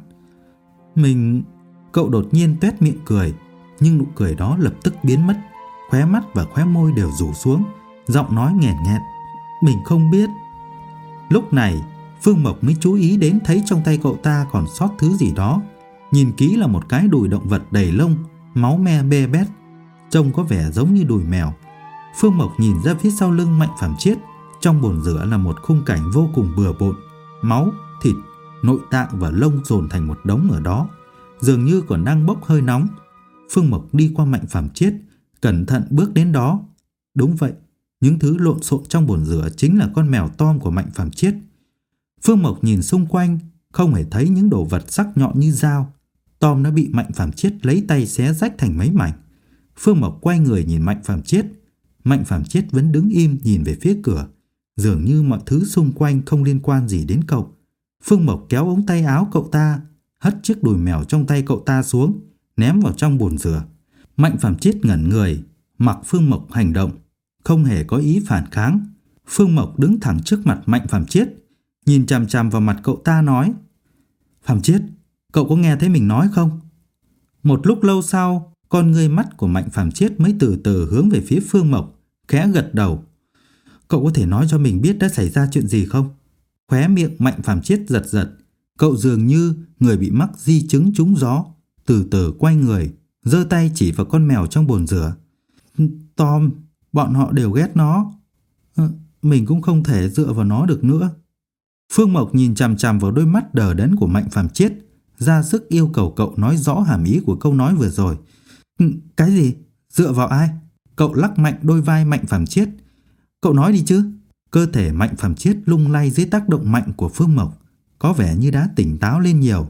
Cậu đột nhiên tuét miệng cười, nhưng nụ cười đó lập tức biến mất. Khóe mắt và khóe môi đều rủ xuống, giọng nói nghẹn nghẹn: Mình không biết. Lúc này, Phương Mộc mới chú ý đến thấy trong tay cậu ta còn sót thứ gì đó. Nhìn kỹ là một cái đùi động vật đầy lông, máu me bê bết, trông có vẻ giống như đùi mèo. Phương Mộc nhìn ra phía sau lưng Mạnh Phạm Chiết. Trong bồn rửa là một khung cảnh vô cùng bừa bộn. Máu, thịt, nội tạng và lông dồn thành một đống ở đó, dường như còn đang bốc hơi nóng. Phương Mộc đi qua Mạnh Phạm Chiết, cẩn thận bước đến đó. Đúng vậy, những thứ lộn xộn trong bồn rửa chính là con mèo Tom của Mạnh Phạm Chiết. Phương Mộc nhìn xung quanh, không hề thấy những đồ vật sắc nhọn như dao. Tom đã bị Mạnh Phạm Chiết lấy tay xé rách thành mấy mảnh. Phương Mộc quay người nhìn Mạnh Phạm Chiết. Mạnh Phạm Chiết vẫn đứng im nhìn về phía cửa, dường như mọi thứ xung quanh không liên quan gì đến cậu. Phương Mộc kéo ống tay áo cậu ta, hất chiếc đùi mèo trong tay cậu ta xuống, ném vào trong bồn rửa. Mạnh Phạm Chiết ngẩn người, mặc Phương Mộc hành động, không hề có ý phản kháng. Phương Mộc đứng thẳng trước mặt Mạnh Phạm Chiết, nhìn chằm chằm vào mặt cậu ta nói: Phạm Chiết, cậu có nghe thấy mình nói không? Một lúc lâu sau, con ngươi mắt của Mạnh Phạm Chiết mới từ từ hướng về phía Phương Mộc, khẽ gật đầu. Cậu có thể nói cho mình biết đã xảy ra chuyện gì không? Khóe miệng Mạnh Phạm Chiết giật giật. Cậu dường như người bị mắc di chứng trúng gió, từ từ quay người, giơ tay chỉ vào con mèo trong bồn rửa. Tom, bọn họ đều ghét nó. Mình cũng không thể dựa vào nó được nữa. Phương Mộc nhìn chằm chằm vào đôi mắt đờ đẫn của Mạnh Phạm Chiết, ra sức yêu cầu cậu nói rõ hàm ý của câu nói vừa rồi. Cái gì? Dựa vào ai? Cậu lắc mạnh đôi vai Mạnh Phạm Chiết. Cậu nói đi chứ. Cơ thể Mạnh Phạm Chiết lung lay dưới tác động mạnh của Phương Mộc, có vẻ như đã tỉnh táo lên nhiều.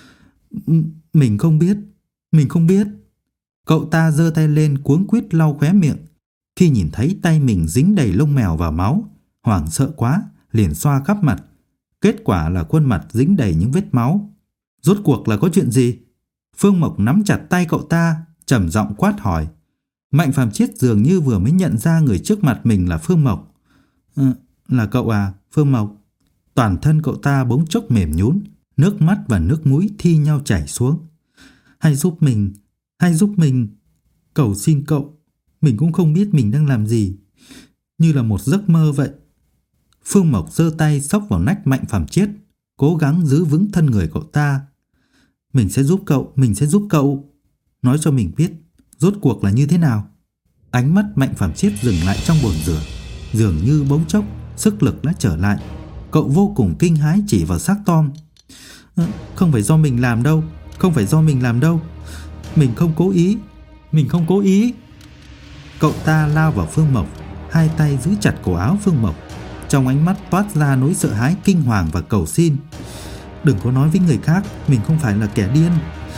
Mình không biết. Cậu ta giơ tay lên cuống quýt lau khóe miệng. Khi nhìn thấy tay mình dính đầy lông mèo và máu, hoảng sợ quá, liền xoa khắp mặt. Kết quả là khuôn mặt dính đầy những vết máu. Rốt cuộc là có chuyện gì? Phương Mộc nắm chặt tay cậu ta, trầm giọng quát hỏi. Mạnh Phạm Chiết dường như vừa mới nhận ra người trước mặt mình là Phương Mộc. Là cậu à, Phương Mộc? Toàn thân cậu ta bỗng chốc mềm nhũn, nước mắt và nước mũi thi nhau chảy xuống. Hãy giúp mình. Cầu xin cậu, mình cũng không biết mình đang làm gì. Như là một giấc mơ vậy. Phương Mộc giơ tay xốc vào nách Mạnh Phạm Chiết, cố gắng giữ vững thân người cậu ta. Mình sẽ giúp cậu. Nói cho mình biết, rốt cuộc là như thế nào? Ánh mắt Mạnh Phạm Chiết dừng lại trong bồn rửa. Dường như bỗng chốc, sức lực đã trở lại. Cậu vô cùng kinh hãi chỉ vào xác Tom. Không phải do mình làm đâu. Mình không cố ý. Cậu ta lao vào Phương Mộc, hai tay giữ chặt cổ áo Phương Mộc. Trong ánh mắt toát ra nỗi sợ hãi kinh hoàng và cầu xin. Đừng có nói với người khác mình không phải là kẻ điên.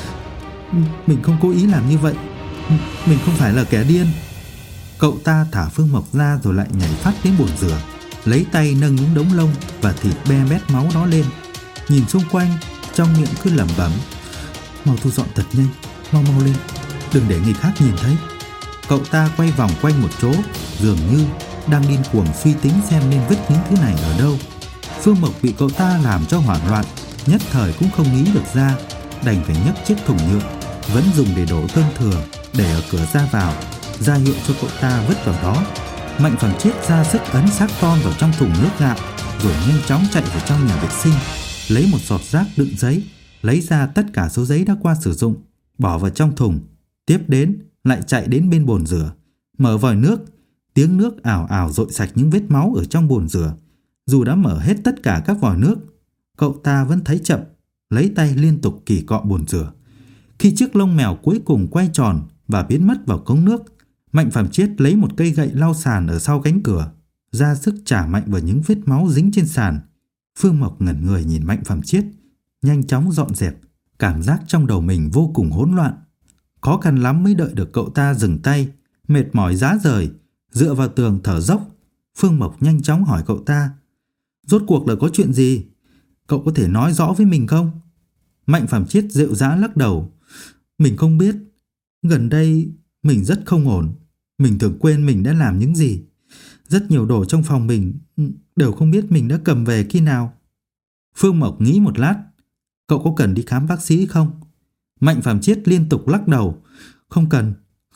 Mình không cố ý làm như vậy. Mình không phải là kẻ điên. Cậu ta thả Phương Mộc ra rồi lại nhảy phát đến bồn rửa, lấy tay nâng những đống lông và thịt be bét máu đó lên. Nhìn xung quanh, trong miệng cứ lẩm bẩm. Mau thu dọn thật nhanh, mau lên, đừng để người khác nhìn thấy. Cậu ta quay vòng quanh một chỗ, dường như đang điên cuồng suy tính xem nên vứt những thứ này ở đâu. Phương Mộc bị cậu ta làm cho hoảng loạn, nhất thời cũng không nghĩ được ra, đành phải nhấc chiếc thùng nhựa vẫn dùng để đổ cơm thừa để ở cửa ra vào, ra hiệu cho cậu ta vứt vào đó. Mạnh Phạm Chiết ra sức ấn xác Tom vào trong thùng nước gạo, rồi nhanh chóng chạy vào trong nhà vệ sinh, lấy một sọt rác đựng giấy, lấy ra tất cả số giấy đã qua sử dụng, bỏ vào trong thùng. Tiếp đến lại chạy đến bên bồn rửa, mở vòi nước. Tiếng nước ào ào dội sạch những vết máu ở trong bồn rửa. Dù đã mở hết tất cả các vòi nước, cậu ta vẫn thấy chậm, lấy tay liên tục kỳ cọ bồn rửa. Khi chiếc lông mèo cuối cùng quay tròn và biến mất vào cống nước, Mạnh Phạm Chiết lấy một cây gậy lau sàn ở sau cánh cửa, ra sức chả mạnh vào những vết máu dính trên sàn. Phương Mộc ngẩn người nhìn Mạnh Phạm Chiết, nhanh chóng dọn dẹp. Cảm giác trong đầu mình vô cùng hỗn loạn. Khó khăn lắm mới đợi được cậu ta dừng tay, mệt mỏi rã rời, dựa vào tường thở dốc. Phương Mộc nhanh chóng hỏi cậu ta. Rốt cuộc là có chuyện gì? Cậu có thể nói rõ với mình không? Mạnh Phạm Chiết rệu rã lắc đầu. Mình không biết. Gần đây mình rất không ổn. Mình thường quên mình đã làm những gì. Rất nhiều đồ trong phòng mình đều không biết mình đã cầm về khi nào. Phương Mộc nghĩ một lát. Cậu có cần đi khám bác sĩ không? Mạnh Phạm Chiết liên tục lắc đầu. Không cần.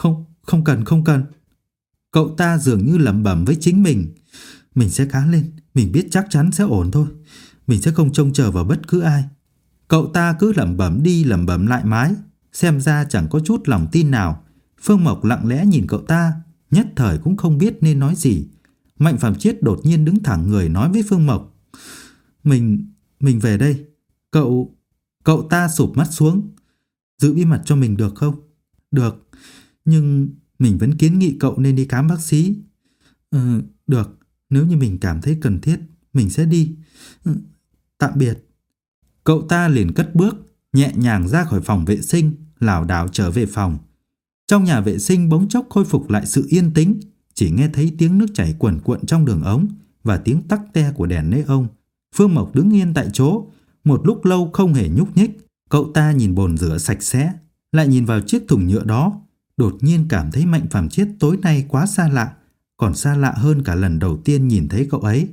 Không cần. Cậu ta dường như lẩm bẩm với chính mình. Mình sẽ khá lên. Mình biết chắc chắn sẽ ổn thôi. Mình sẽ không trông chờ vào bất cứ ai. Cậu ta cứ lẩm bẩm đi lẩm bẩm lại mãi, xem ra chẳng có chút lòng tin nào. Phương Mộc lặng lẽ nhìn cậu ta, nhất thời cũng không biết nên nói gì. Mạnh Phạm Chiết đột nhiên đứng thẳng người nói với Phương Mộc. Mình về đây. Cậu ta sụp mắt xuống. Giữ bí mật cho mình được không? Được, nhưng mình vẫn kiến nghị cậu nên đi khám bác sĩ. Được, nếu như mình cảm thấy cần thiết, mình sẽ đi. Tạm biệt. Cậu ta liền cất bước, nhẹ nhàng ra khỏi phòng vệ sinh, lảo đảo trở về phòng. Trong nhà vệ sinh bỗng chốc khôi phục lại sự yên tĩnh, chỉ nghe thấy tiếng nước chảy cuồn cuộn trong đường ống và tiếng tắc te của đèn neon. Phương Mộc đứng yên tại chỗ, một lúc lâu không hề nhúc nhích. Cậu ta nhìn bồn rửa sạch sẽ, lại nhìn vào chiếc thùng nhựa đó, đột nhiên cảm thấy Mạnh Phàm Chiết tối nay quá xa lạ, còn xa lạ hơn cả lần đầu tiên nhìn thấy cậu ấy.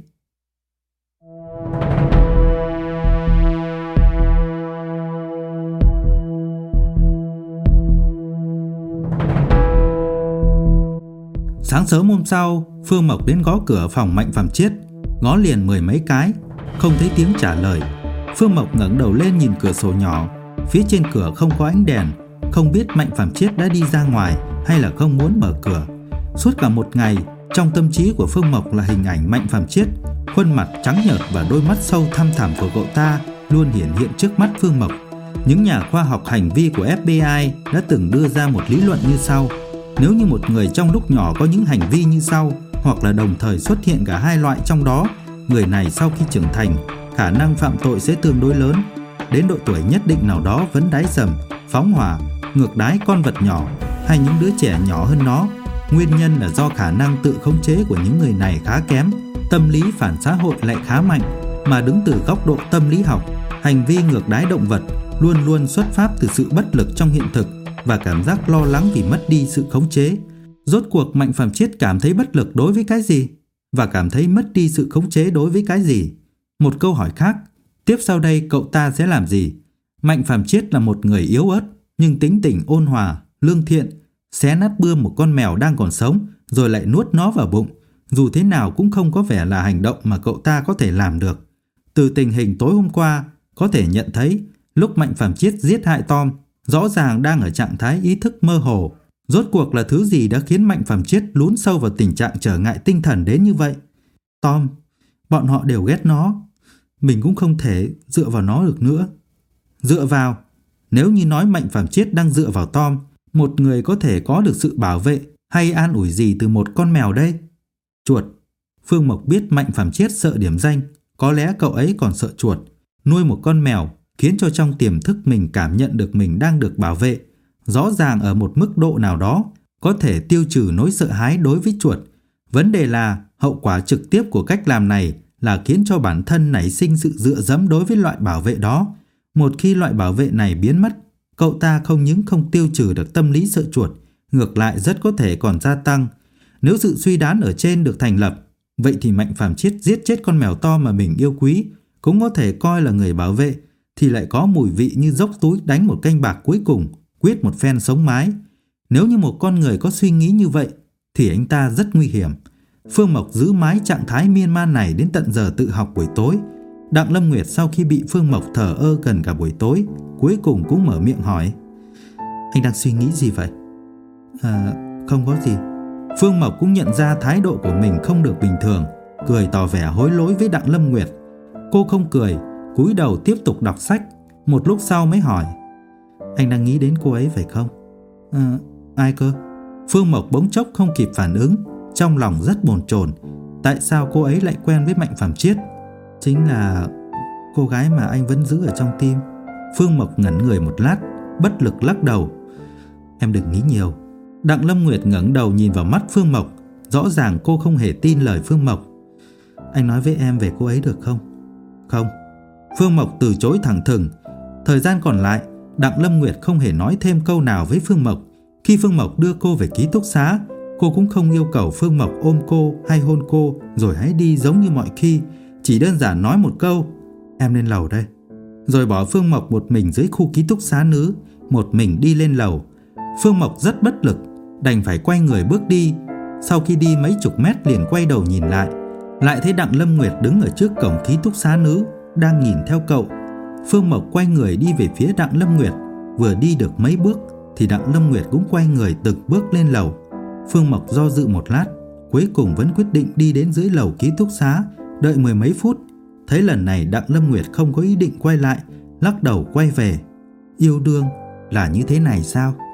Sáng sớm hôm sau, Phương Mộc đến gõ cửa phòng Mạnh Phàm Chiết, gõ liền 10 mấy cái, không thấy tiếng trả lời. Phương Mộc ngẩng đầu lên nhìn cửa sổ nhỏ, phía trên cửa không có ánh đèn, không biết Mạnh Phàm Chiết đã đi ra ngoài hay là không muốn mở cửa. Suốt cả một ngày, trong tâm trí của Phương Mộc là hình ảnh Mạnh Phàm Chiết, khuôn mặt trắng nhợt và đôi mắt sâu thăm thẳm của cậu ta luôn hiện hiện trước mắt Phương Mộc. Những nhà khoa học hành vi của FBI đã từng đưa ra một lý luận như sau: nếu như một người trong lúc nhỏ có những hành vi như sau, hoặc là đồng thời xuất hiện cả hai loại trong đó, người này sau khi trưởng thành, khả năng phạm tội sẽ tương đối lớn. Đến độ tuổi nhất định nào đó vẫn đái sầm, phóng hỏa, ngược đái con vật nhỏ hay những đứa trẻ nhỏ hơn nó. Nguyên nhân là do khả năng tự khống chế của những người này khá kém, tâm lý phản xã hội lại khá mạnh. Mà đứng từ góc độ tâm lý học, hành vi ngược đái động vật luôn luôn xuất phát từ sự bất lực trong hiện thực và cảm giác lo lắng vì mất đi sự khống chế. Rốt cuộc Mạnh Phàm Chiết cảm thấy bất lực đối với cái gì? Và cảm thấy mất đi sự khống chế đối với cái gì? Một câu hỏi khác, tiếp sau đây cậu ta sẽ làm gì? Mạnh Phàm Chiết là một người yếu ớt, nhưng tính tình ôn hòa, lương thiện, xé nát bươm một con mèo đang còn sống rồi lại nuốt nó vào bụng. Dù thế nào cũng không có vẻ là hành động mà cậu ta có thể làm được. Từ tình hình tối hôm qua, có thể nhận thấy lúc Mạnh Phàm Chiết giết hại Tom, rõ ràng đang ở trạng thái ý thức mơ hồ. Rốt cuộc là thứ gì đã khiến Mạnh Phàm Chiết lún sâu vào tình trạng trở ngại tinh thần đến như vậy? Tom, bọn họ đều ghét nó. Mình cũng không thể dựa vào nó được nữa. Dựa vào? Nếu như nói Mạnh Phàm Chiết đang dựa vào Tom, một người có thể có được sự bảo vệ hay an ủi gì từ một con mèo đây? Chuột. Phương Mộc biết Mạnh Phàm Chiết sợ điểm danh, có lẽ cậu ấy còn sợ chuột. Nuôi một con mèo khiến cho trong tiềm thức mình cảm nhận được mình đang được bảo vệ. Rõ ràng ở một mức độ nào đó có thể tiêu trừ nỗi sợ hãi đối với chuột. Vấn đề là hậu quả trực tiếp của cách làm này là khiến cho bản thân nảy sinh sự dựa dẫm đối với loại bảo vệ đó. Một khi loại bảo vệ này biến mất, cậu ta không những không tiêu trừ được tâm lý sợ chuột, ngược lại rất có thể còn gia tăng. Nếu sự suy đoán ở trên được thành lập, vậy thì Mạnh Phàm Chiết giết chết con mèo to mà mình yêu quý cũng có thể coi là người bảo vệ, thì lại có mùi vị như dốc túi đánh một canh bạc cuối cùng, quyết một phen sống mái. Nếu như một con người có suy nghĩ như vậy thì anh ta rất nguy hiểm. Phương Mộc giữ mãi trạng thái miên man này đến tận giờ tự học buổi tối. Đặng Lâm Nguyệt sau khi bị Phương Mộc thờ ơ gần cả buổi tối, cuối cùng cũng mở miệng hỏi: anh đang suy nghĩ gì vậy? Không có gì. Phương Mộc cũng nhận ra thái độ của mình không được bình thường, cười tỏ vẻ hối lỗi với Đặng Lâm Nguyệt. Cô không cười, cúi đầu tiếp tục đọc sách. Một lúc sau mới hỏi: anh đang nghĩ đến cô ấy phải không? Ai cơ? Phương Mộc bỗng chốc không kịp phản ứng, trong lòng rất bồn chồn. Tại sao cô ấy lại quen với Mạnh Phàm Chiết? Chính là cô gái mà anh vẫn giữ ở trong tim. Phương Mộc ngẩn người một lát, bất lực lắc đầu. Em đừng nghĩ nhiều. Đặng Lâm Nguyệt ngẩng đầu nhìn vào mắt Phương Mộc, rõ ràng cô không hề tin lời Phương Mộc. Anh nói với em về cô ấy được không? Không. Phương Mộc từ chối thẳng thừng. Thời gian còn lại, Đặng Lâm Nguyệt không hề nói thêm câu nào với Phương Mộc. Khi Phương Mộc đưa cô về ký túc xá, cô cũng không yêu cầu Phương Mộc ôm cô hay hôn cô rồi hãy đi giống như mọi khi, chỉ đơn giản nói một câu: em lên lầu đây. Rồi bỏ Phương Mộc một mình dưới khu ký túc xá nữ, một mình đi lên lầu. Phương Mộc rất bất lực, đành phải quay người bước đi. Sau khi đi mấy chục mét liền quay đầu nhìn lại thấy Đặng Lâm Nguyệt đứng ở trước cổng ký túc xá nữ, đang nhìn theo cậu. Phương Mộc quay người đi về phía Đặng Lâm Nguyệt. Vừa đi được mấy bước thì Đặng Lâm Nguyệt cũng quay người từng bước lên lầu. Phương Mộc do dự một lát, cuối cùng vẫn quyết định đi đến dưới lầu ký túc xá, đợi 10 mấy phút. Thấy lần này Đặng Lâm Nguyệt không có ý định quay lại, lắc đầu quay về. Yêu đương là như thế này sao?